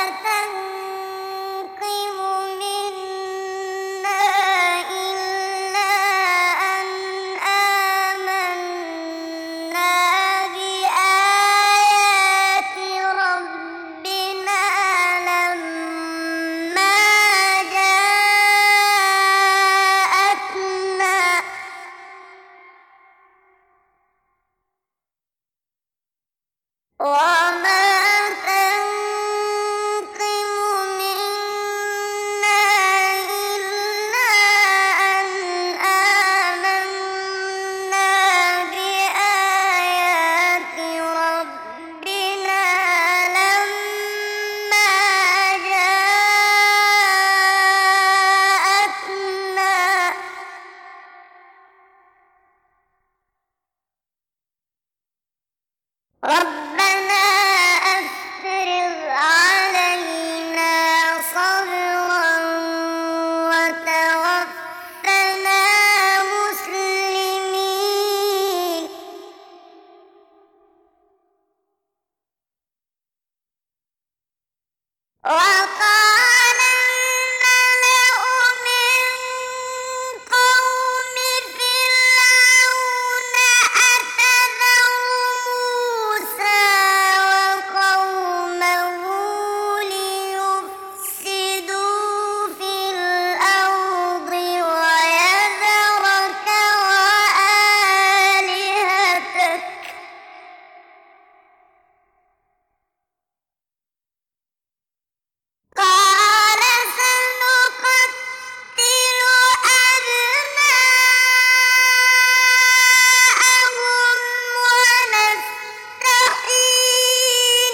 تنقم منا إلا أن آمنا بآيات ربنا لما جاءتنا وما تنقم منا إلا أن آمنا بآيات ربنا لما جاءتنا ربنا أفرغ علينا صبرا وتوفنا مسلمين وقال الملأ من قوم فرعون أتذر موسى وقومه ليفسدوا في الأرض ويذرك وآلهتك قال سنقتل أبناءهم ونستحيي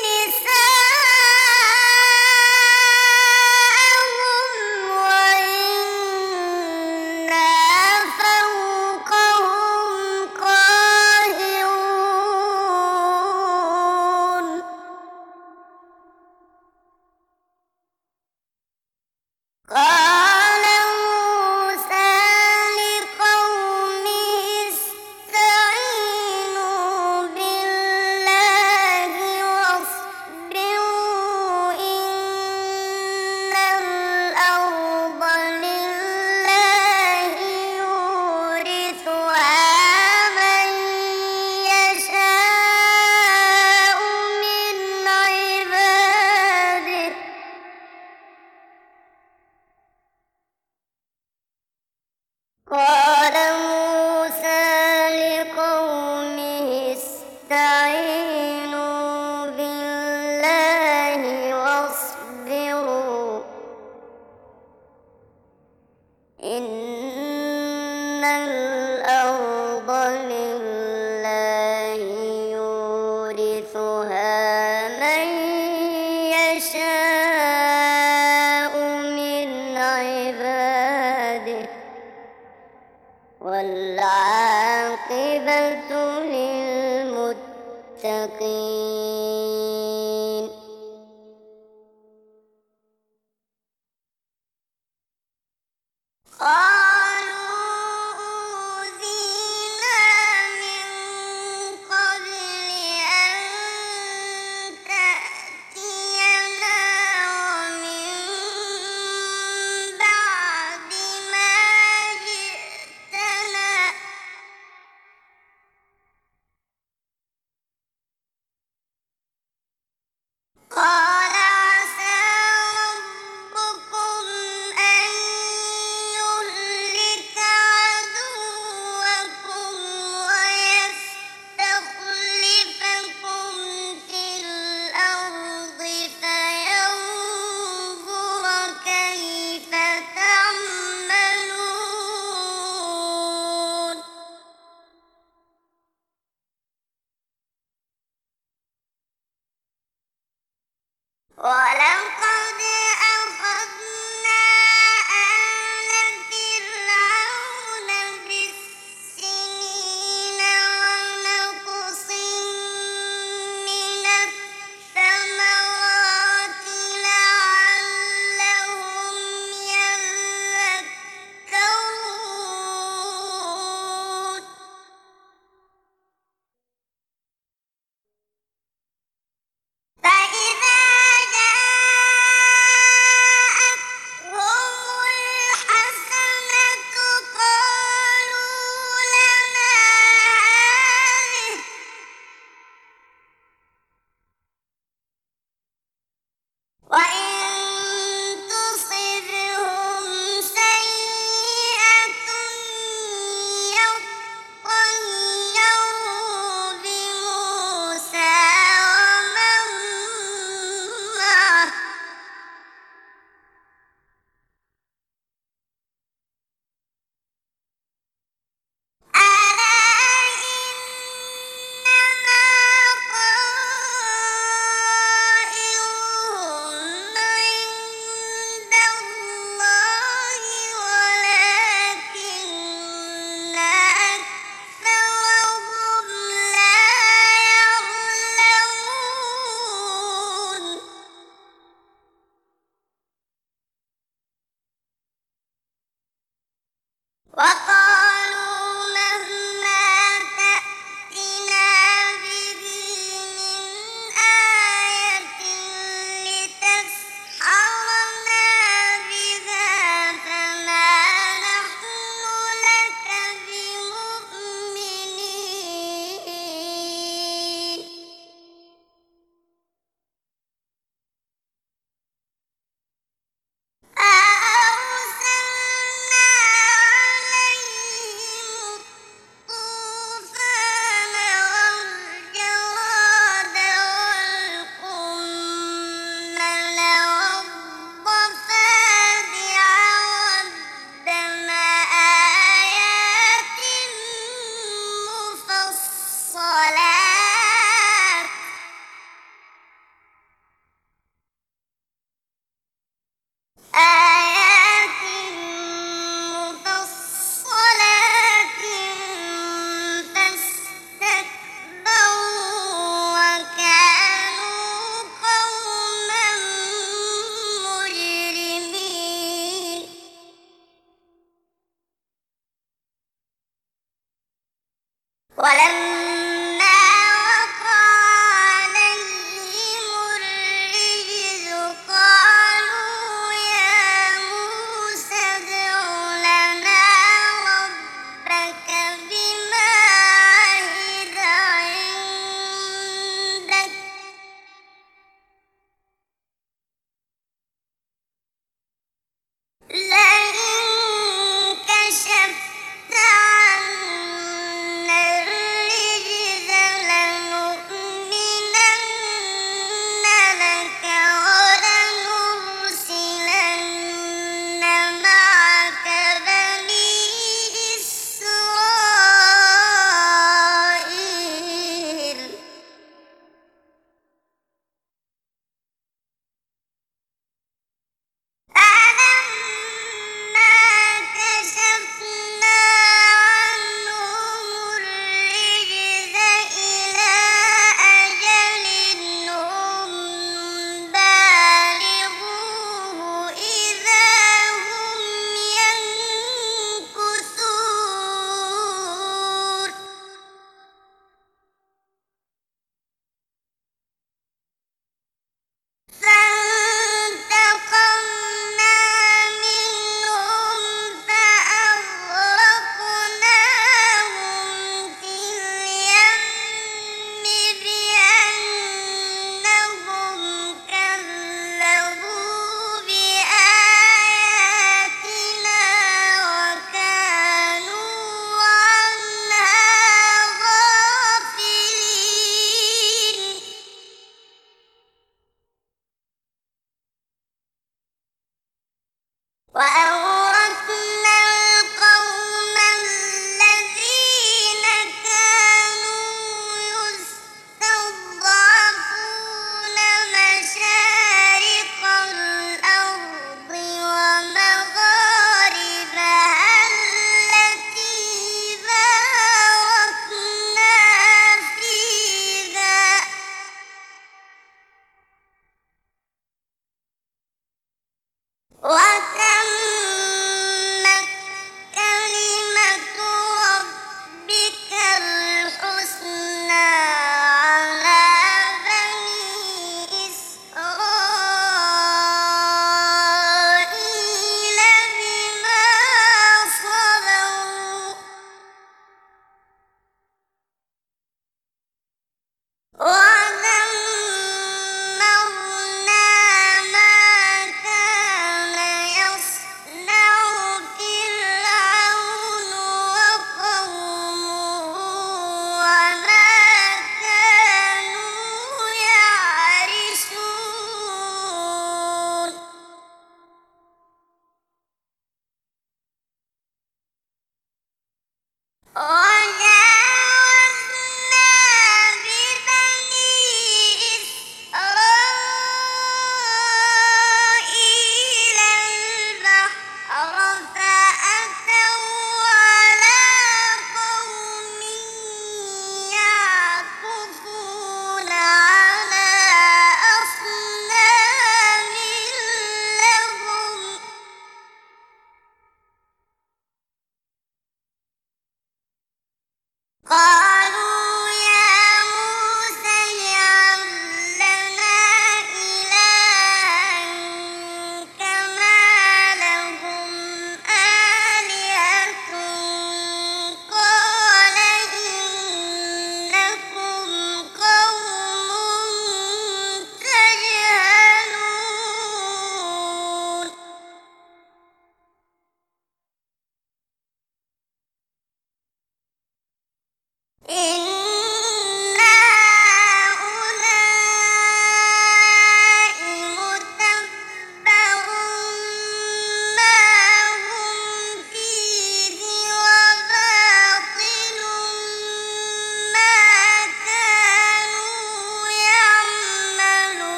نساءهم وإنا فوقهم قاهرون قال موسى لقومه استعينوا بالله واصبروا إن الأرض لله يورثها من يشاء من عباده قال موسى لقومه استعينوا بالله واصبروا إن الأرض لله يورثها من يشاء من عباده والعاقبة للمتقين قالوا أوذينا من قبل أن تأتينا ومن بعد ما جئتنا قال عسى ربكم أن ولما وقع عليهم الرجز قالوا يا موسى ادع لنا ربك بما عهد عندك لئن كشفت عنا الرجز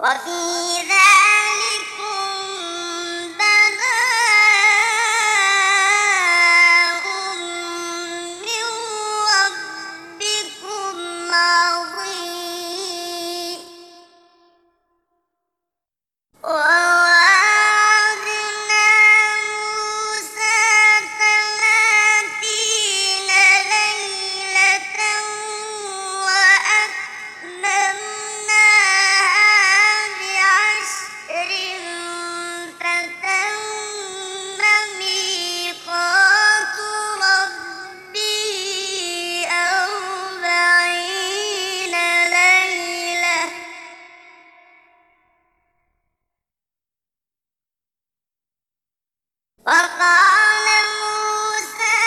وفي ذلكم بلاء من ربكم عظيم ووعدنا موسى ثلاثين ليلة وأتممناها بعشر فتم ميقات ربي أربعين ليلة وقال موسى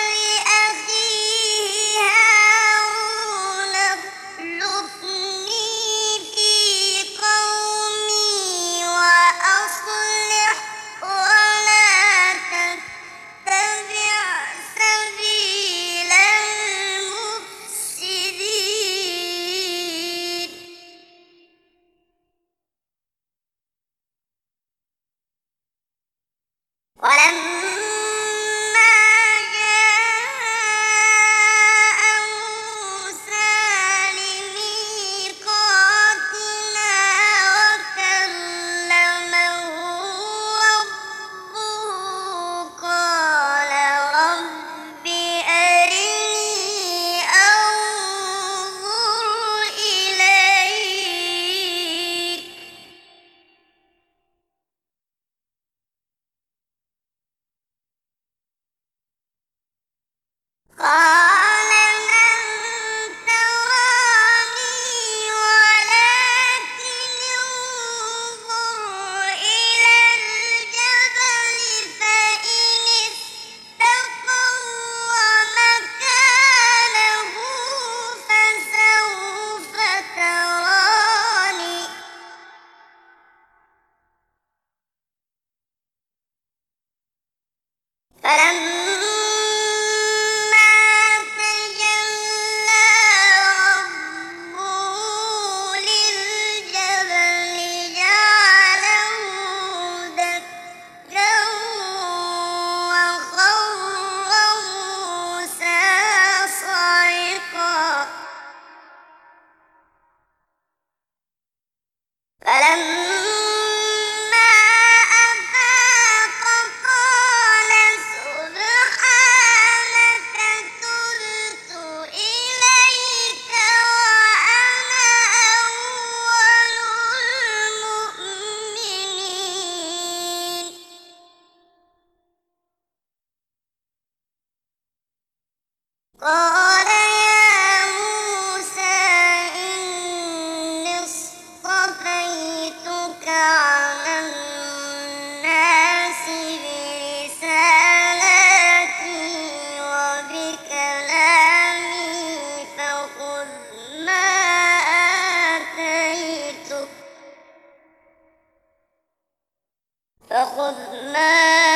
لأخيه هارون اخلفني في قومي وأصلح ولا تتبع سبيل المفسدين ولما جاء موسى لميقاتنا وكلمه ربه قال رب أرني أنظر إليك قال لن تراني ولكن انظر إلى الجبل فإن استقر مكانه فسوف تراني فلما تجلى ربه للجبل جعله دكا وخر موسى صعقا فلما أفاق قال سبحانك تبت إليك وأنا أول المؤمنين قال يا موسى إني اصطفيتك على الناس برسالاتي وبكلامي فخذ ما آتيتك فخذ ما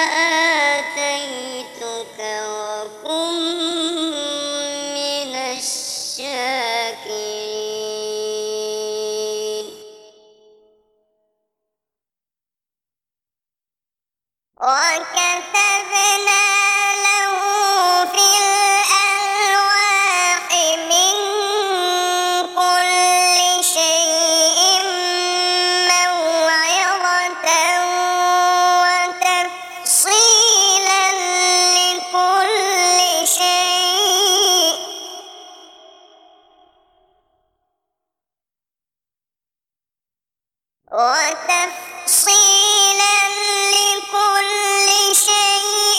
آتيتك وكن من الشاكرين وكتبنا له في الألواح من كل شيء موعظة وتفصيلا لكل شيء وتفصيلا لكل شيء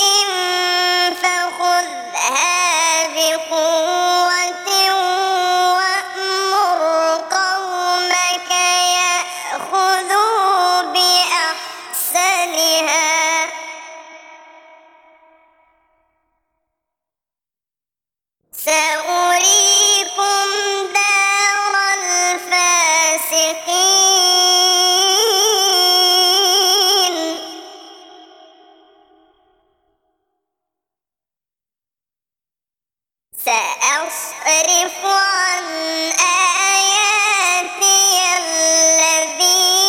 فخذها بقوة وأمر قومك يأخذوا بأحسنها سأريكم دار الفاسقين سأصرف عن آياتي الذين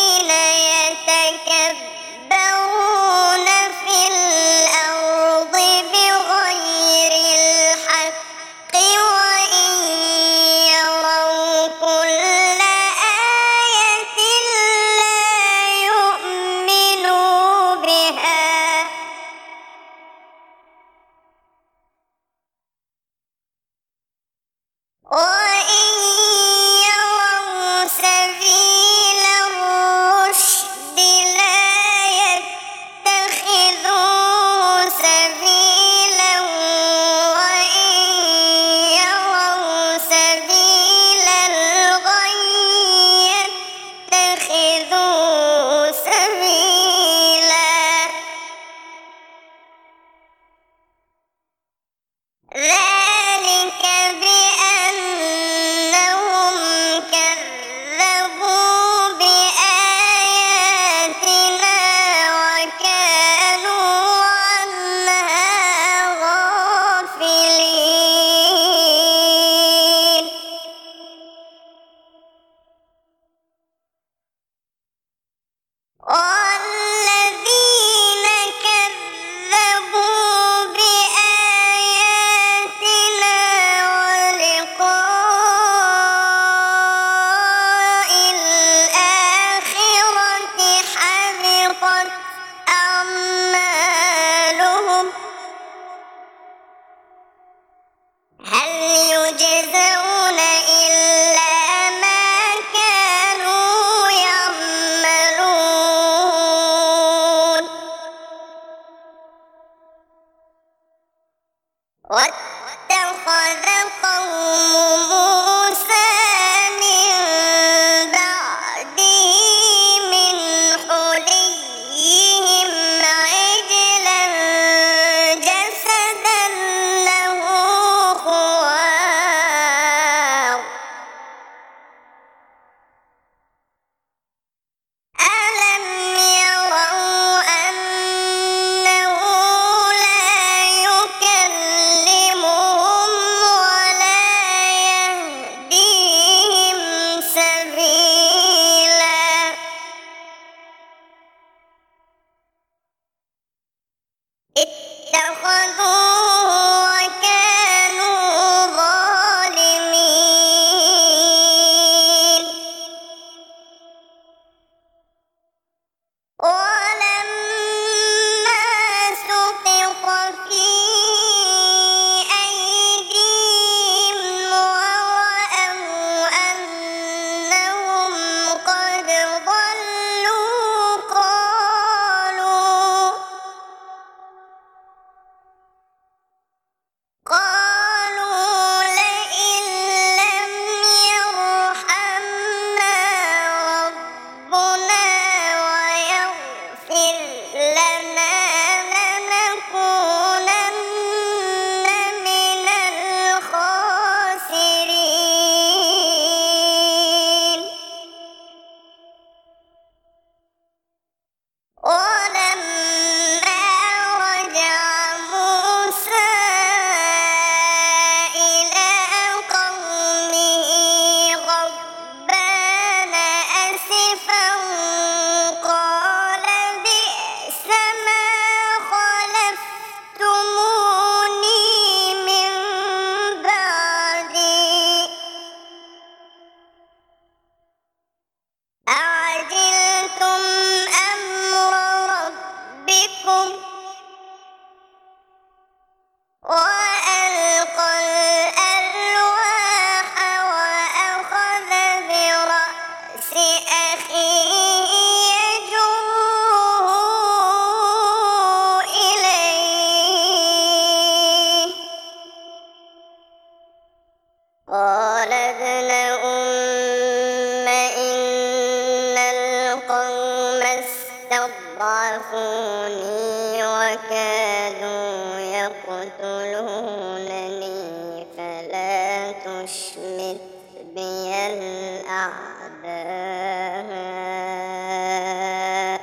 أعداء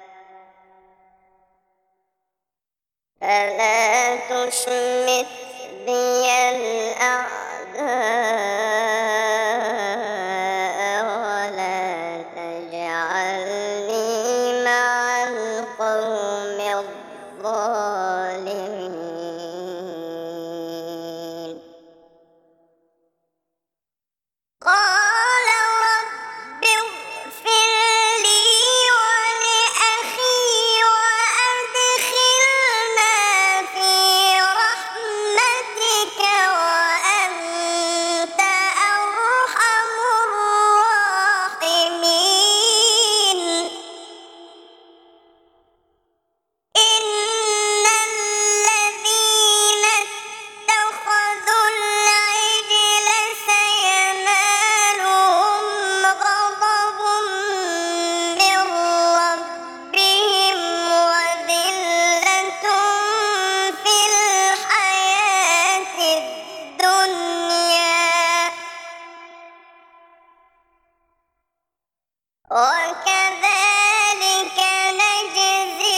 فلا تشمت بي الأعداء ولا تجعلني مع القوم الظالمين. قال رب اغفر لي ولأخي وأدخلنا في رحمتك وأنت أرحم الراحمين. إن الذين اتخذوا العجل سينالهم غضب من ربهم وذلة في الحياة الدنيا وكذلك نجزي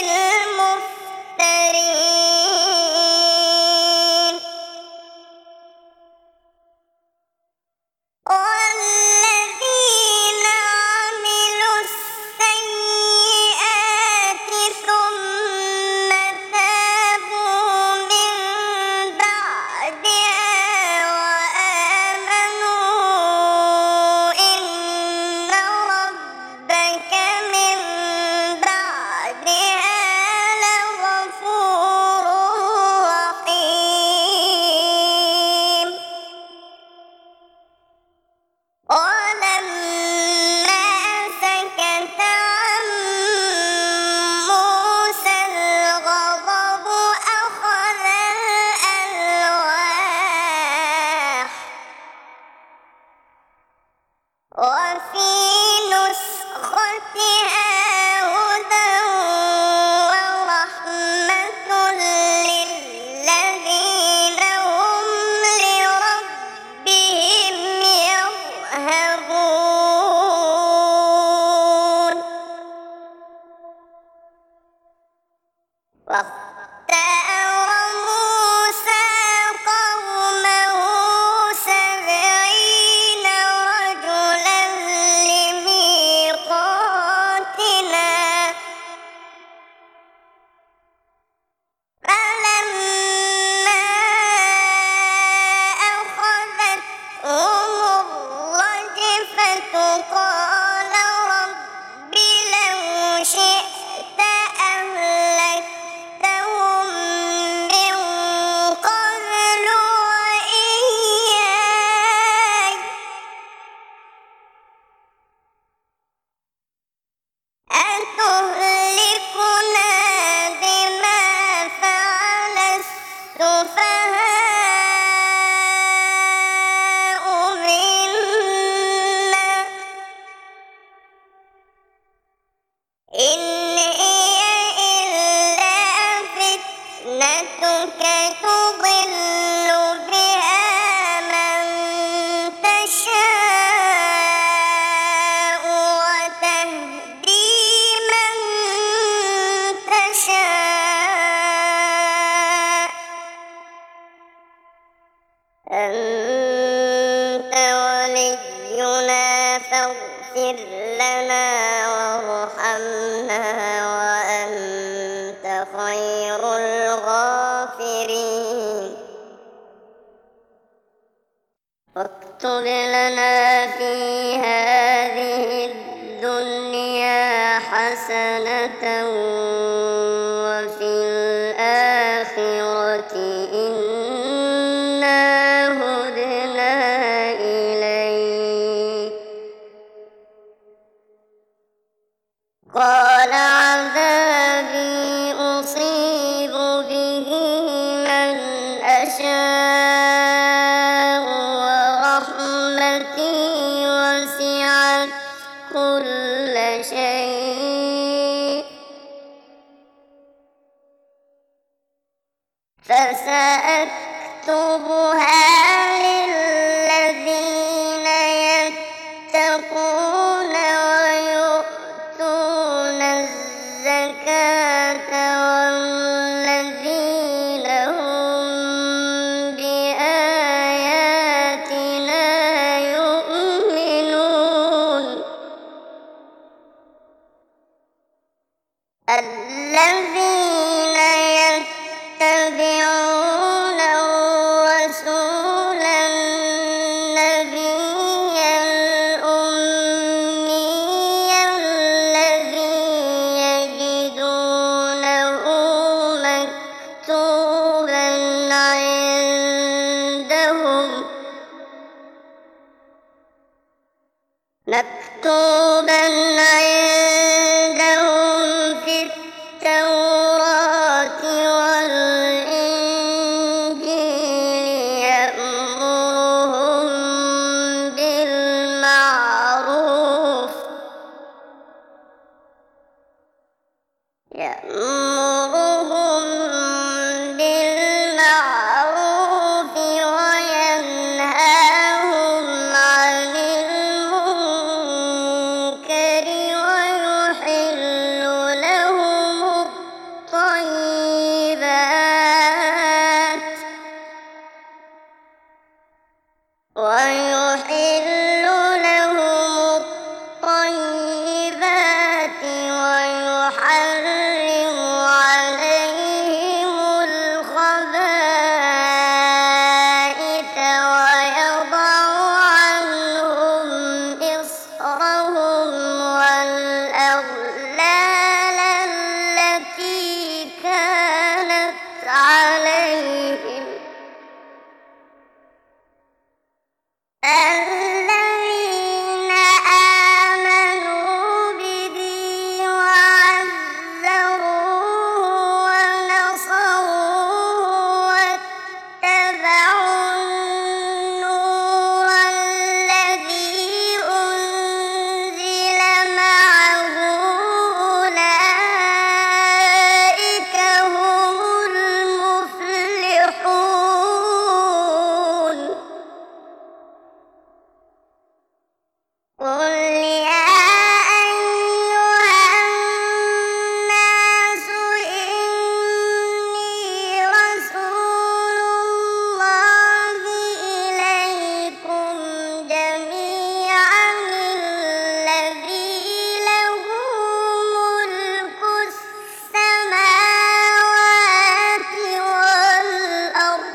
المفترين. والذين عملوا السيئات ثم تابوا من بعدها وآمنوا إن ربك من بعدها لغفور رحيم. ولما سكت عن موسى الغضب أخذ الألواح وفي نسختها هدى ورحمة للذين هم لربهم يرهبون. واختار موسى قومه سبعين رجلا لميقاتنا فلما أخذتهم الرجفة قال رب لو شئت أهلكتهم من قبل وإياي أتهلكنا بما فعل السفهاء منا إن هي إلا فتنتك تضل بها من تشاء وتهدي من تشاء أنت ولينا فاغفر لنا وارحمنا وأنت خير الغافرين. واكتب لنا في هذه الدنيا حسنة وفي الآخرة إنا هدنا إليك. قال عذابي أصيب به من أشاء ورحمتي وسعت كل شيء فسأكتبها للذين يتقون الذين يتبعون الرسول النبي الأمي الذي يجدونه مكتوبا عندهم مكتوبا عندهم في التوراة والإنجيل يأمرهم بالمعروف يأمرهم بالمعروف وينهاهم عن المنكر ويحل لهم الطيبات ويحل لهم الطيبات ويحرم عليهم الخبائث ويضع عنهم إصرهم والأغلال التي كانت عليهم الذين آمنوا به وعزروه ونصروه واتبعوا النور الذي أنزل معه أولئك هم المفلحون. قل يا أيها الناس إني رسول الله إليكم جميعا الذي له ملك السماوات والأرض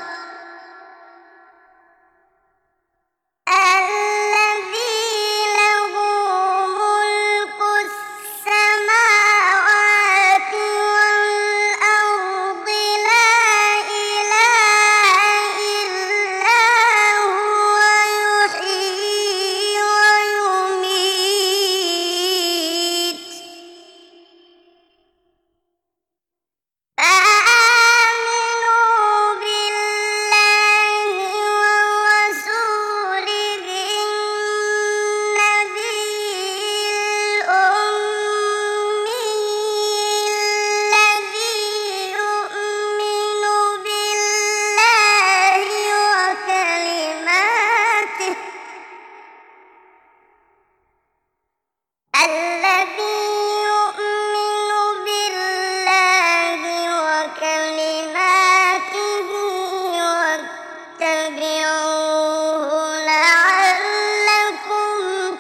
الذي له ملك السماوات والأرض لا إله إلا هو يحيي ويميت فآمنوا بالله ورسوله النبي الأمي الذي يؤمن بالله وكلماته الذي يؤمن بالله وكلماته واتبعوه لعلكم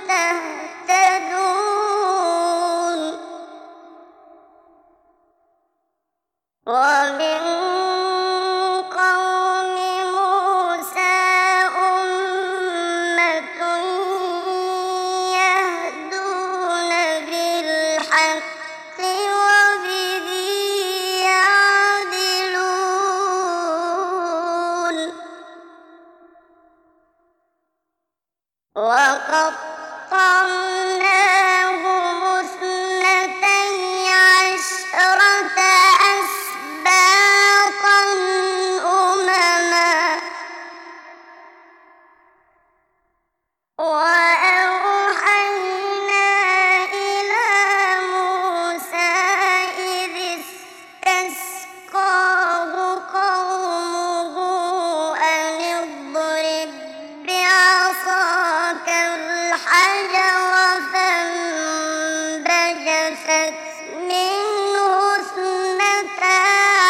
تهتدون. ومن قوم موسى أمة يهدون بالحق وبه يعدلون. وقطعناهم اثنتي عشرة أسباطا أمما وأوحينا إلى موسى إذ استسقاه قومه أن اضرب بعصاك الحجر فانبجست منه اثنتا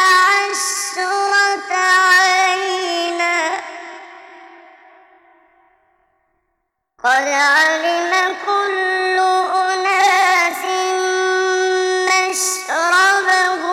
عشرة عينا قد علم كل أناس مشربهم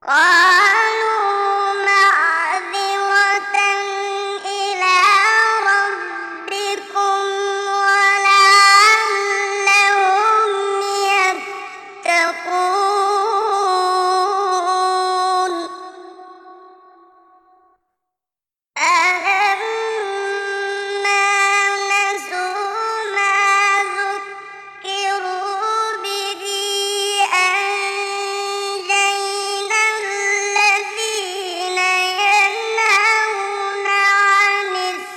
قالوا معذرة إلى ربكم ولعلهم يتقون. فلما نسوا ما ذكروا به أنجينا الذين ينهون عن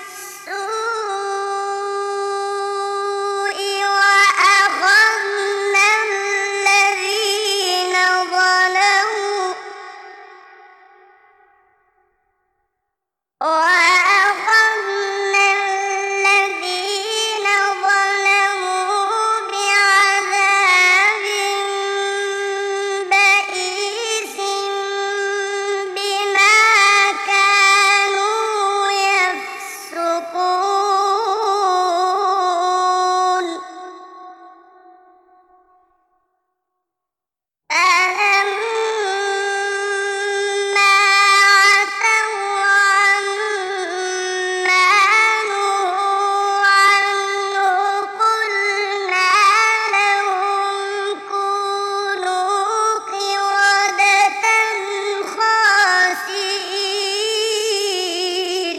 السوء وأخذنا الذين ظلموا وأخذنا الذين ظلموا بعذاب بئيس بما كانوا يفسقون. فلما عتوا عما نهوا عنه قلنا لهم كونوا قردة خاسئين.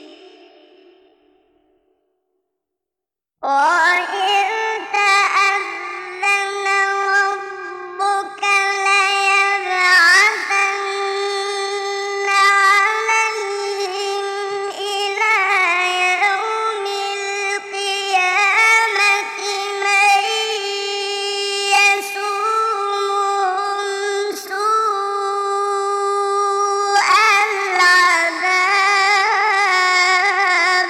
وإذ تأذن ربك ليبعثن عليهم إلى يوم القيامة من يسومهم سوء العذاب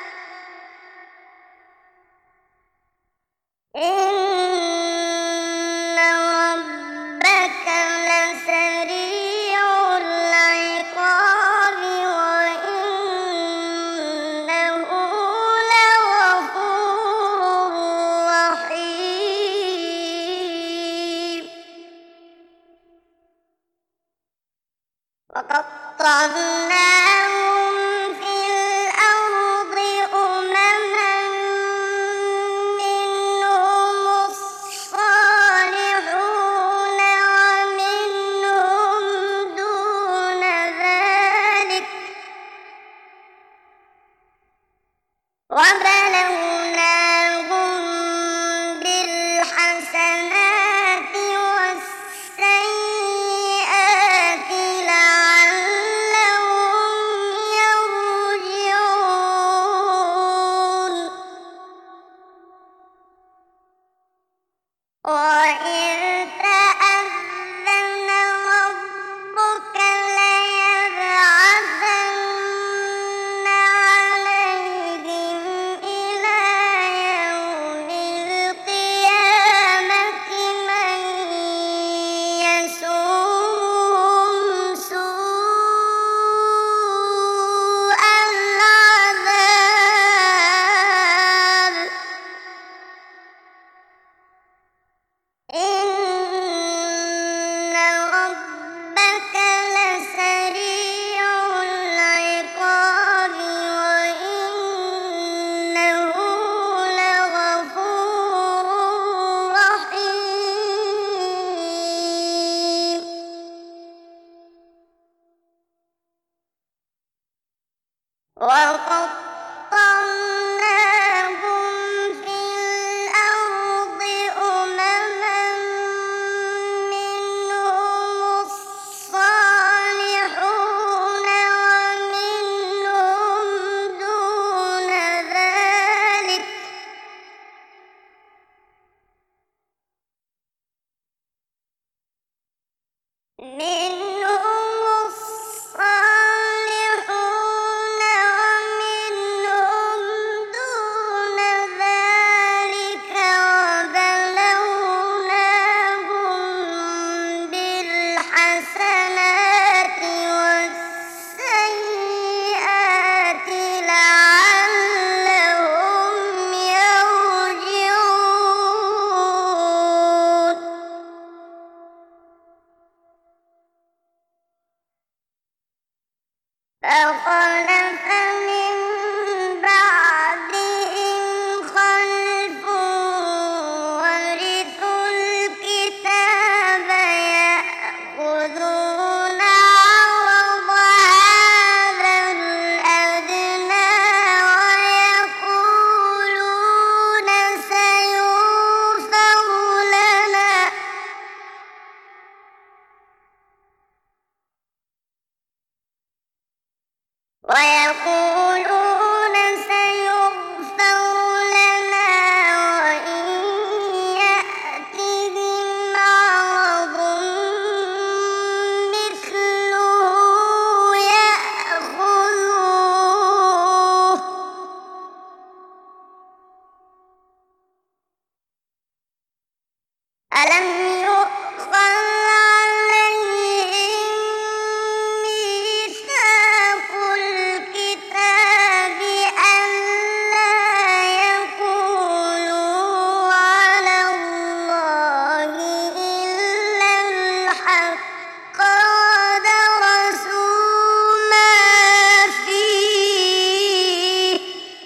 إن ربك لسريع العقاب وإنه لغفور رحيم. وقطعناهم في الأرض أمما منهم الصالحون ومنهم دون ذلك وبلوناهم بالحسنات والسيئات لعلهم يرجعون. وإذ تأذن ربك ليبعثن عليهم إلى يوم القيامة من يسومهم سوء العذاب إن ربك لسريع العقاب وإنه لغفور رحيم. وقطعناهم في الأرض أمما منهم الصالحون ومنهم دون ذلك منهم الصالحون ومنهم دون ذلك وبلوناهم بالحسنات والسيئات لعلهم يرجعون. فخلف من بعدهم خلف ورثوا الكتاب يأخذون عرض هذا الأدنى ويقولون سيغفر لنا ويقولون سيغفر لنا وإن يأتهم عرض مثله يأخذوه ألم يؤخذ عليهم ميثاق الكتاب ألا يقولوا على الله إلا الحق ودرسوا ما فيه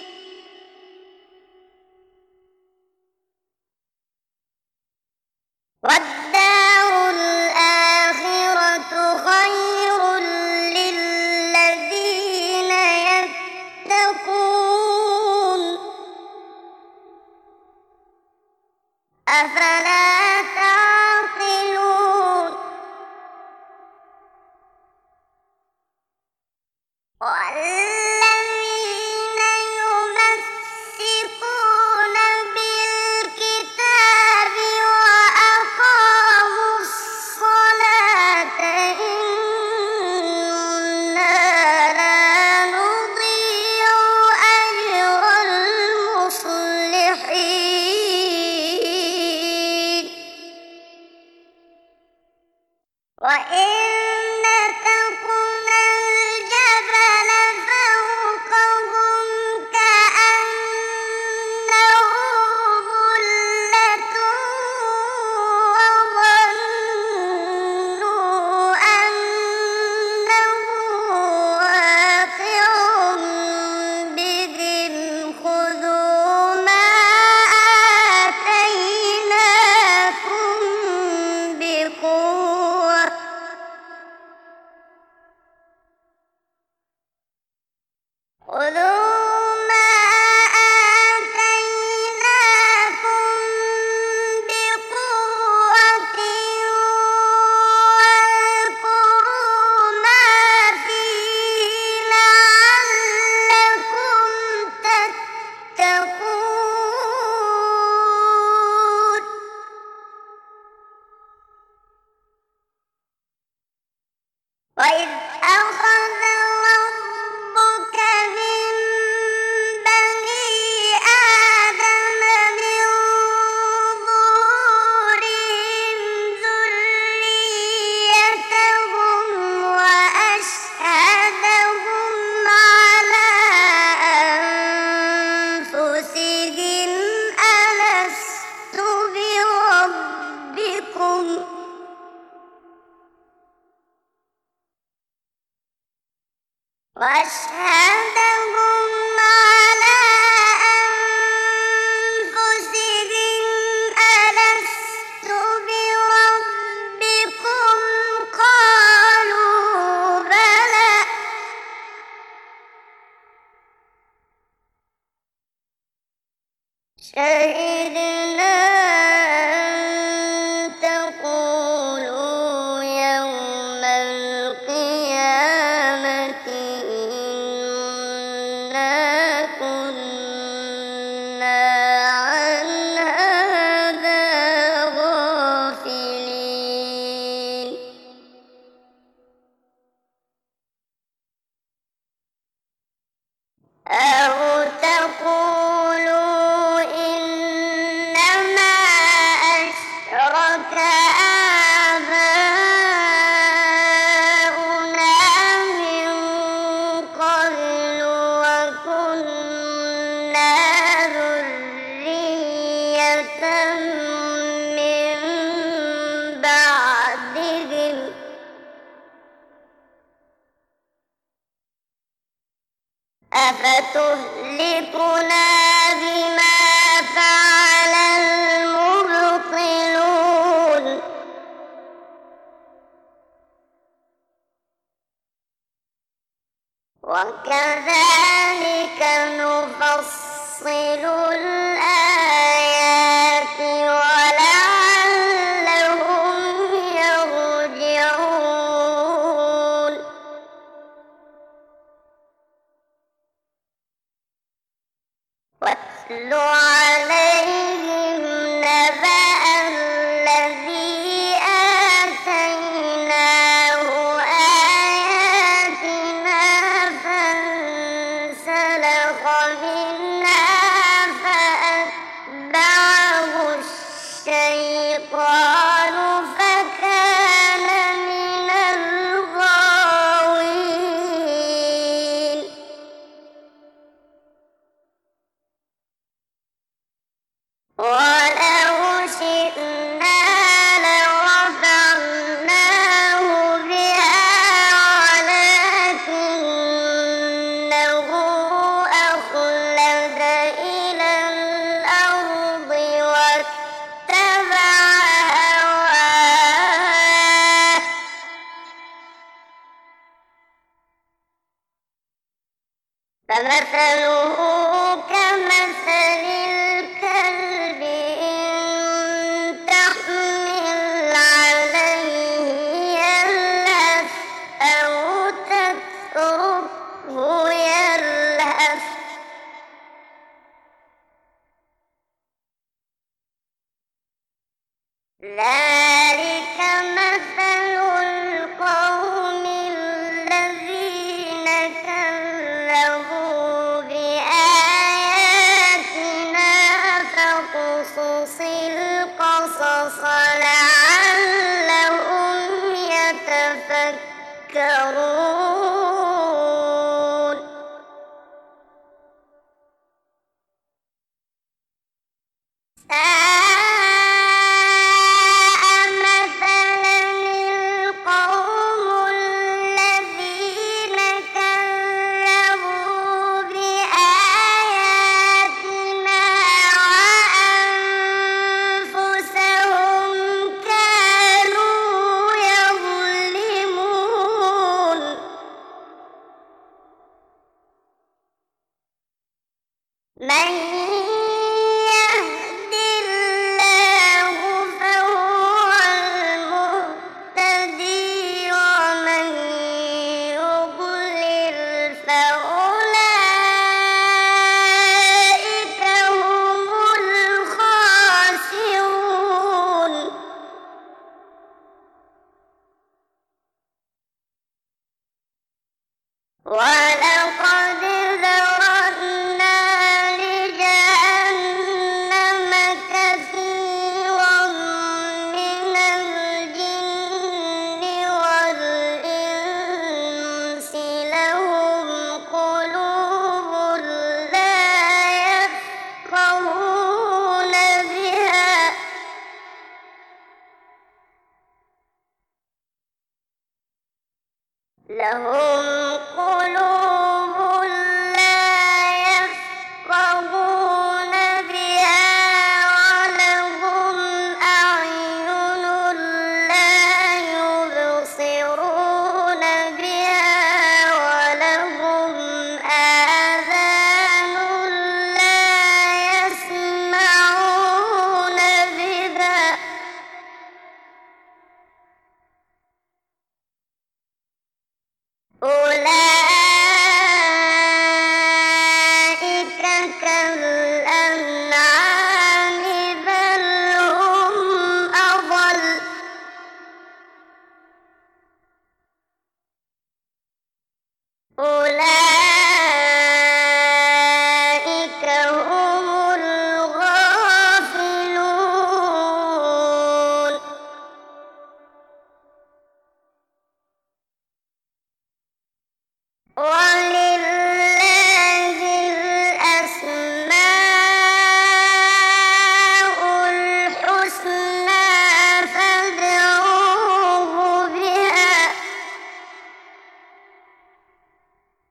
والدار الآخرة خير للذين يتقون أفلا تعقلون والذين يمسكون بالكتاب وأقاموا الصلاة إنا لا نضيع أجر المصلحين وإن نتقنا الجبل فوقهم كأنه ظلة وظنوا أنه واقع بهم خذوا ما آتيناكم بقوة خذوا ما آتيناكم بقوة واذكروا ما فيه لعلكم تتقون وإذ أخذ ربك من بني آدم من ظهورهم ذريتهم وأشهدهم على أنفسهم ألست بربكم وأشهدهم على أنفسهم ألست بربكم قالوا بلى شهدنا أن تقولوا يوم القيامة إنا كنا عن هذا غافلين أو تقولوا إنما أشرك آباؤنا من قبل وكنا ذرية من بعدهم أفتهلكنا بما فعل المبطلون وكذلك نفصل الآيات ولعلهم يرجعون واتل عليهم نبأ الذي آتيناه آياتنا فانسلخ منها فأتبعه الشيطان فكان من الغاوين ولو شئنا لرفعناه بها ولكنه أخلد إلى الأرض واتبع هواه فمثله كمثل الكلب إن تحمل عليه يلهث أو تتركه يلهث ذلك مثل القوم الذين كذبوا بآياتنا فاقصص القصص لعلهم يتفكرون ساء مثلا القوم الذين كذبوا بآياتنا وأنفسهم كانوا يظلمون من يهد الله فهو المهتدي ومن يضلل فأولئك هم الخاسرون ولقد ذرأنا لجهنم كثيرا من الجن والإنس لهم قلوب لا يفقهون بها لهم قلوب لا يفقهون بها ولهم أعين لا يبصرون بها ولهم آذان لا يسمعون بها أولئك كالأنعام بل هم أضل أولئك هم الغافلون ولله الأسماء الحسنى فادعوه بها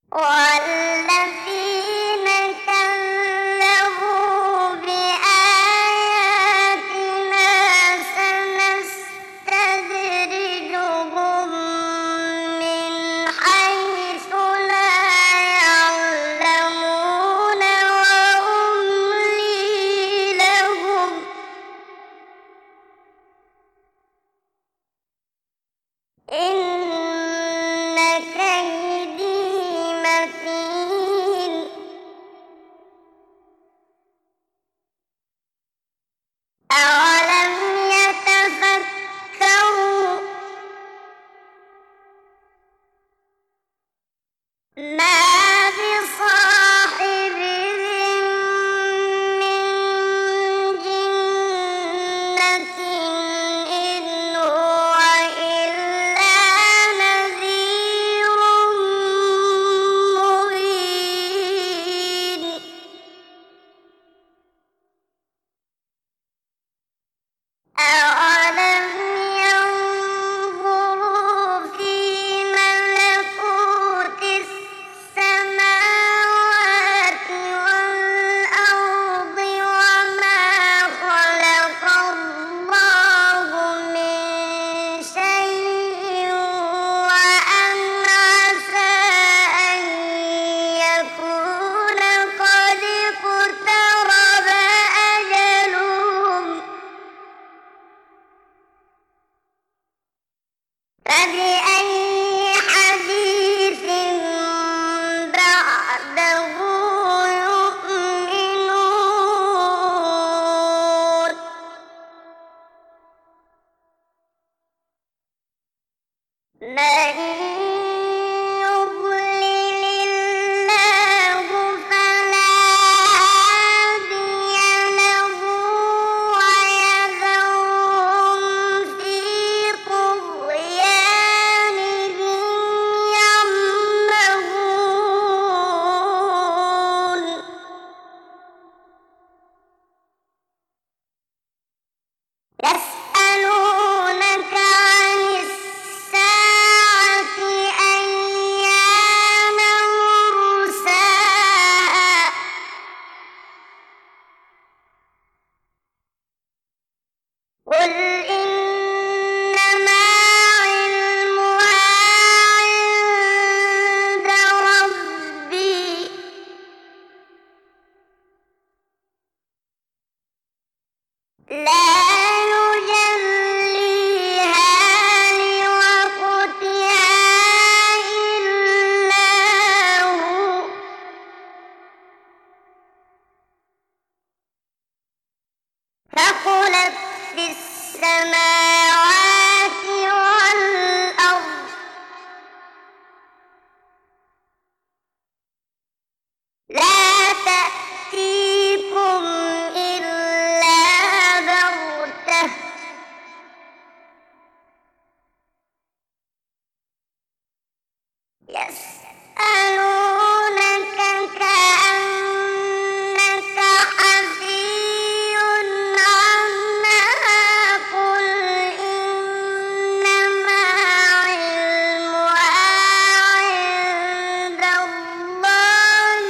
والذين كذبوا بآياتنا سنستدرجهم من حيث لا يعلمون وأملي لهم إن كيدي متين أولم يتفكروا ما بصاحبهم من جنة إن هو إلا نذير مبين أولم ينظروا في ملكوت السماوات والأرض وما خلق الله من شيء وأن عسى أن يكون قد اقترب أجلهم فبأي حديث بعده يؤمنون من يضلل الله فلا هادي له ويذرهم في طغيانهم يعمهون يسألونك عن الساعة أيان مرساها قل إنما علمها عند ربي لا يجليها لوقتها إلا هو ثقلت في السماوات والأرض لا تأتيكم إلا بغتة يسألونك كأنك حفي عنها قل إنما علمها عند الله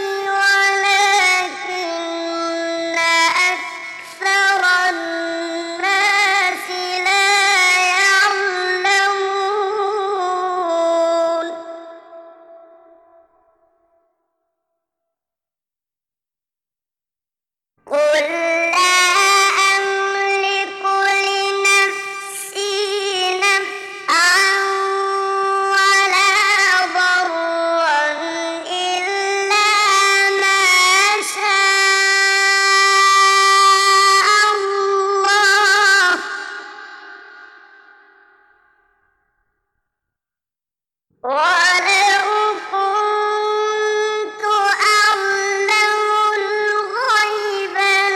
ولكن أكثر الناس لا يعلمون قل لا أملك لنفسي نفعا ولا ضرا إلا ما شاء الله ولو كنت أعلم الغيب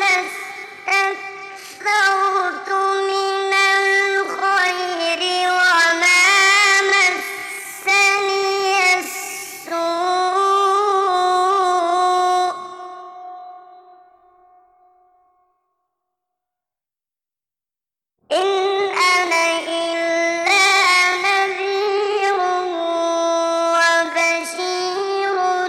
لاستكثرت من الخير وما مسني السوء إن أنا إلا نذير وبشير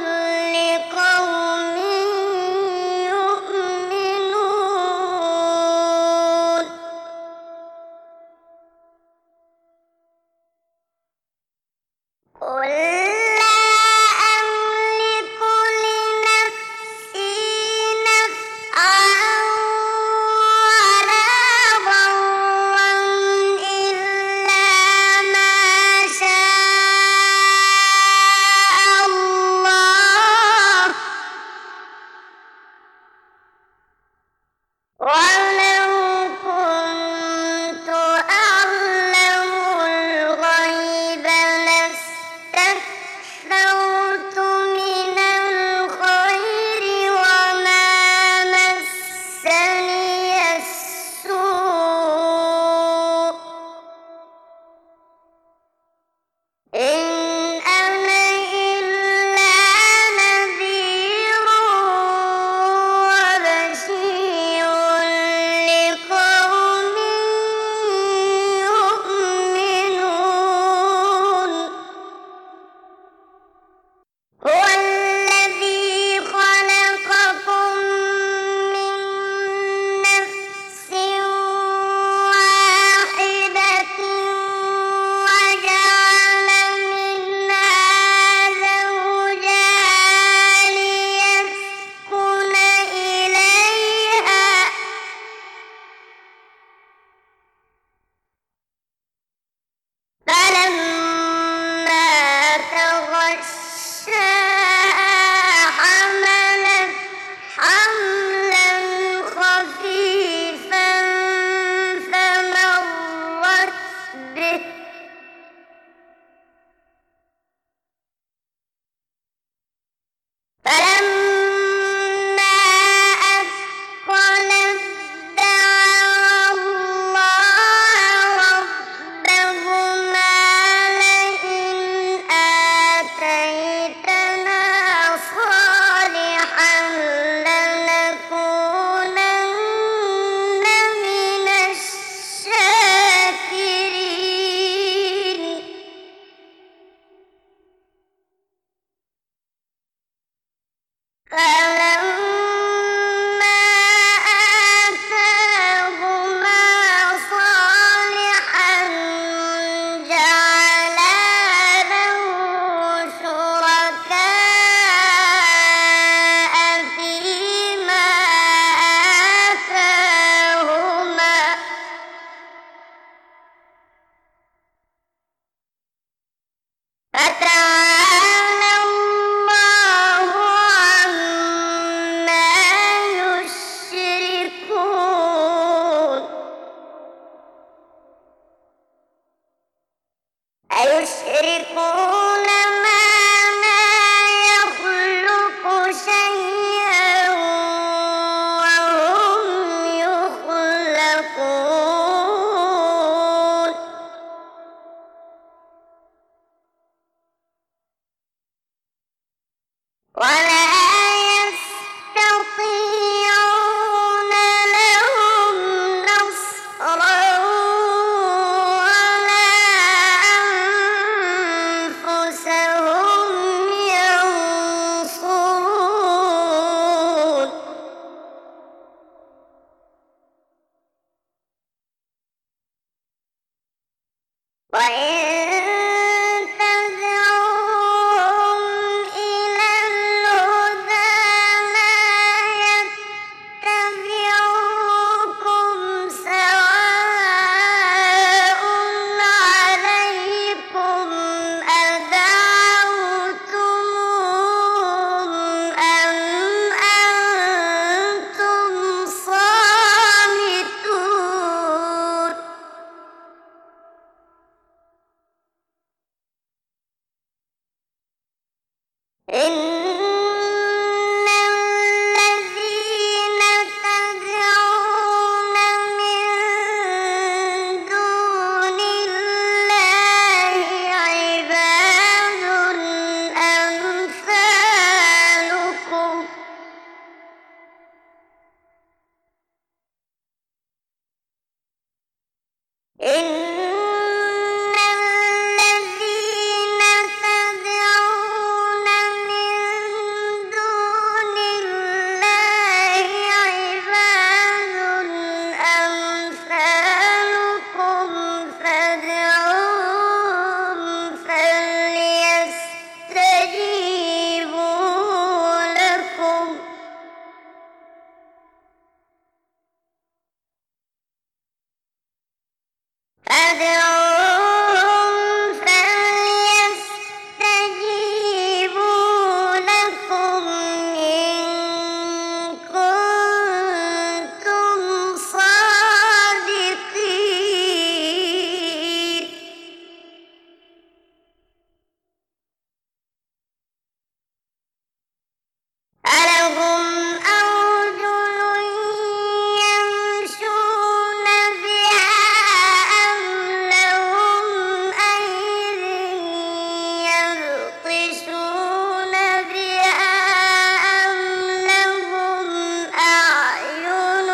يشركون ما لا يخلق شيئا وهم يخلقون ولا يستطيعون لهم نصرا ولا أنفسهم ينصرون وإن تدعوهم إلى الهدى لا يتبعوكم سواء عليكم أدعوتموهم أم أنتم صامتون إن الذين تدعون من دون الله عباد أمثالكم إن الذين تدعون من دون الله عباد أمثالكم فادعوهم فليستجيبوا لكم فادعوهم فليستجيبوا لكم إن كنتم صادقين ألهم أرجل يمشون بها أم لهم أيد يبطشون بها أم لهم أعين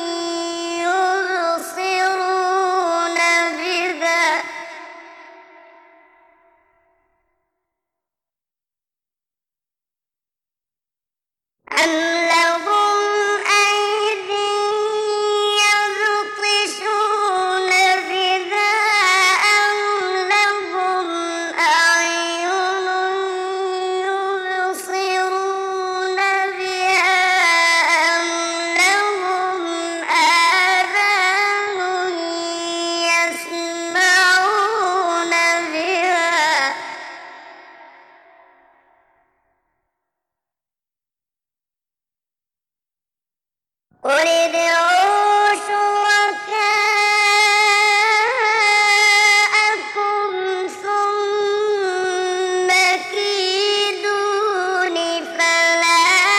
يبصرون بها أم لهم أيد يبطشون بها أم لهم أعين يبصرون بها أم لهم آذان يسمعون بها قل ادعوا شركاءكم ثم كيدون فلا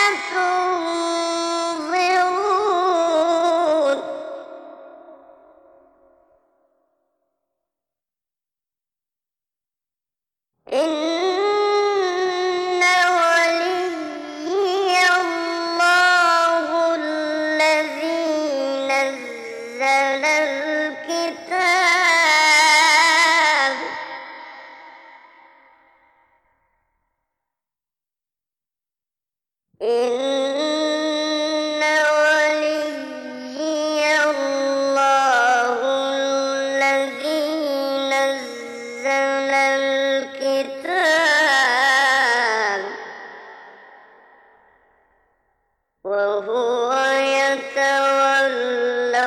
تنظرون إن وليي الله الذي نزل الكتاب إن وليي الله الذي نزل الكتاب وهو يتولى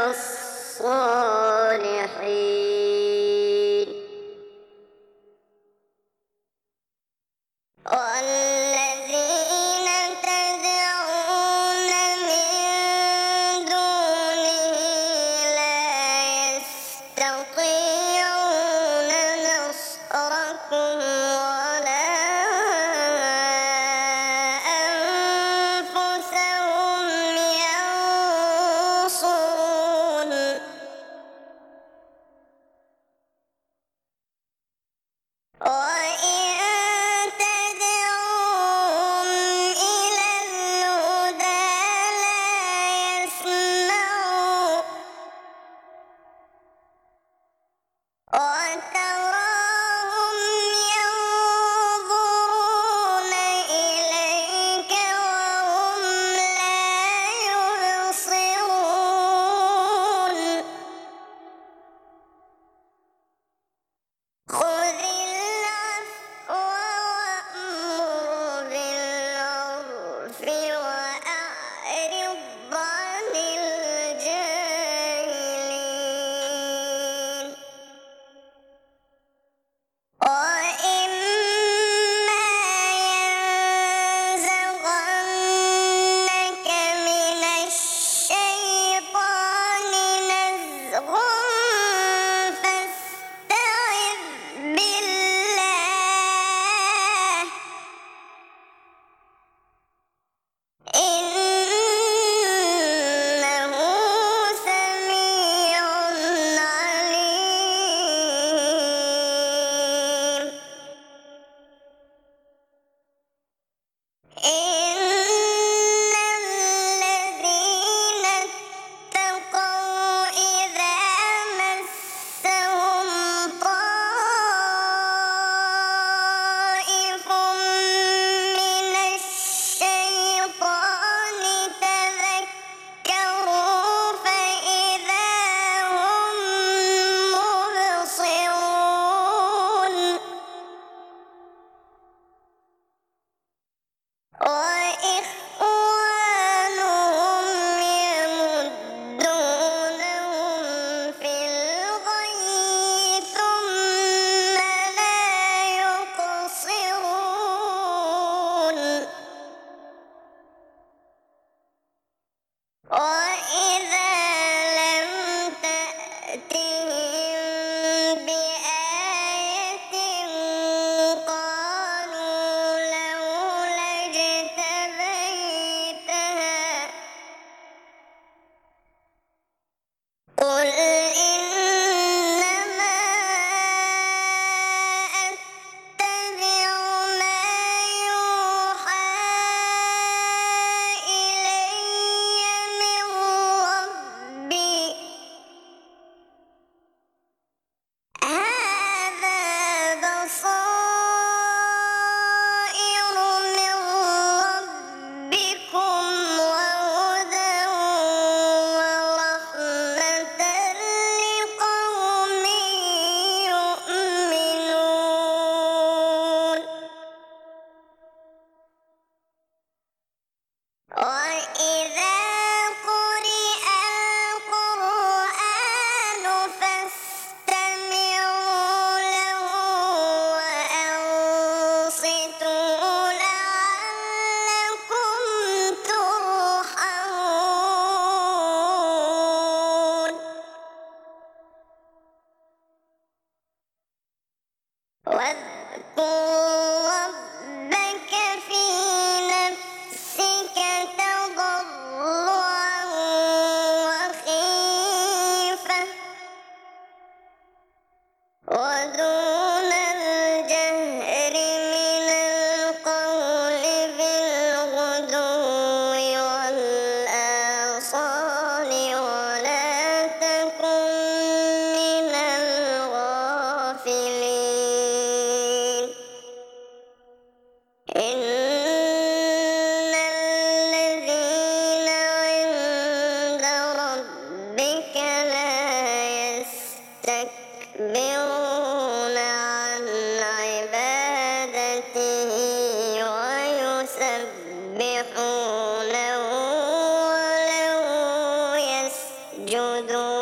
الصالحين والذين تدعون من دونه لا يستطيعون نصركم واذكر ربك في نفسك تضرعا وخيفة ودون الجهر من القول بالغدو والآصال ولا تكن من الغافلين إن الذين عند ربك لا يستكبرون عن عبادته ويسبحونه وله يسجدون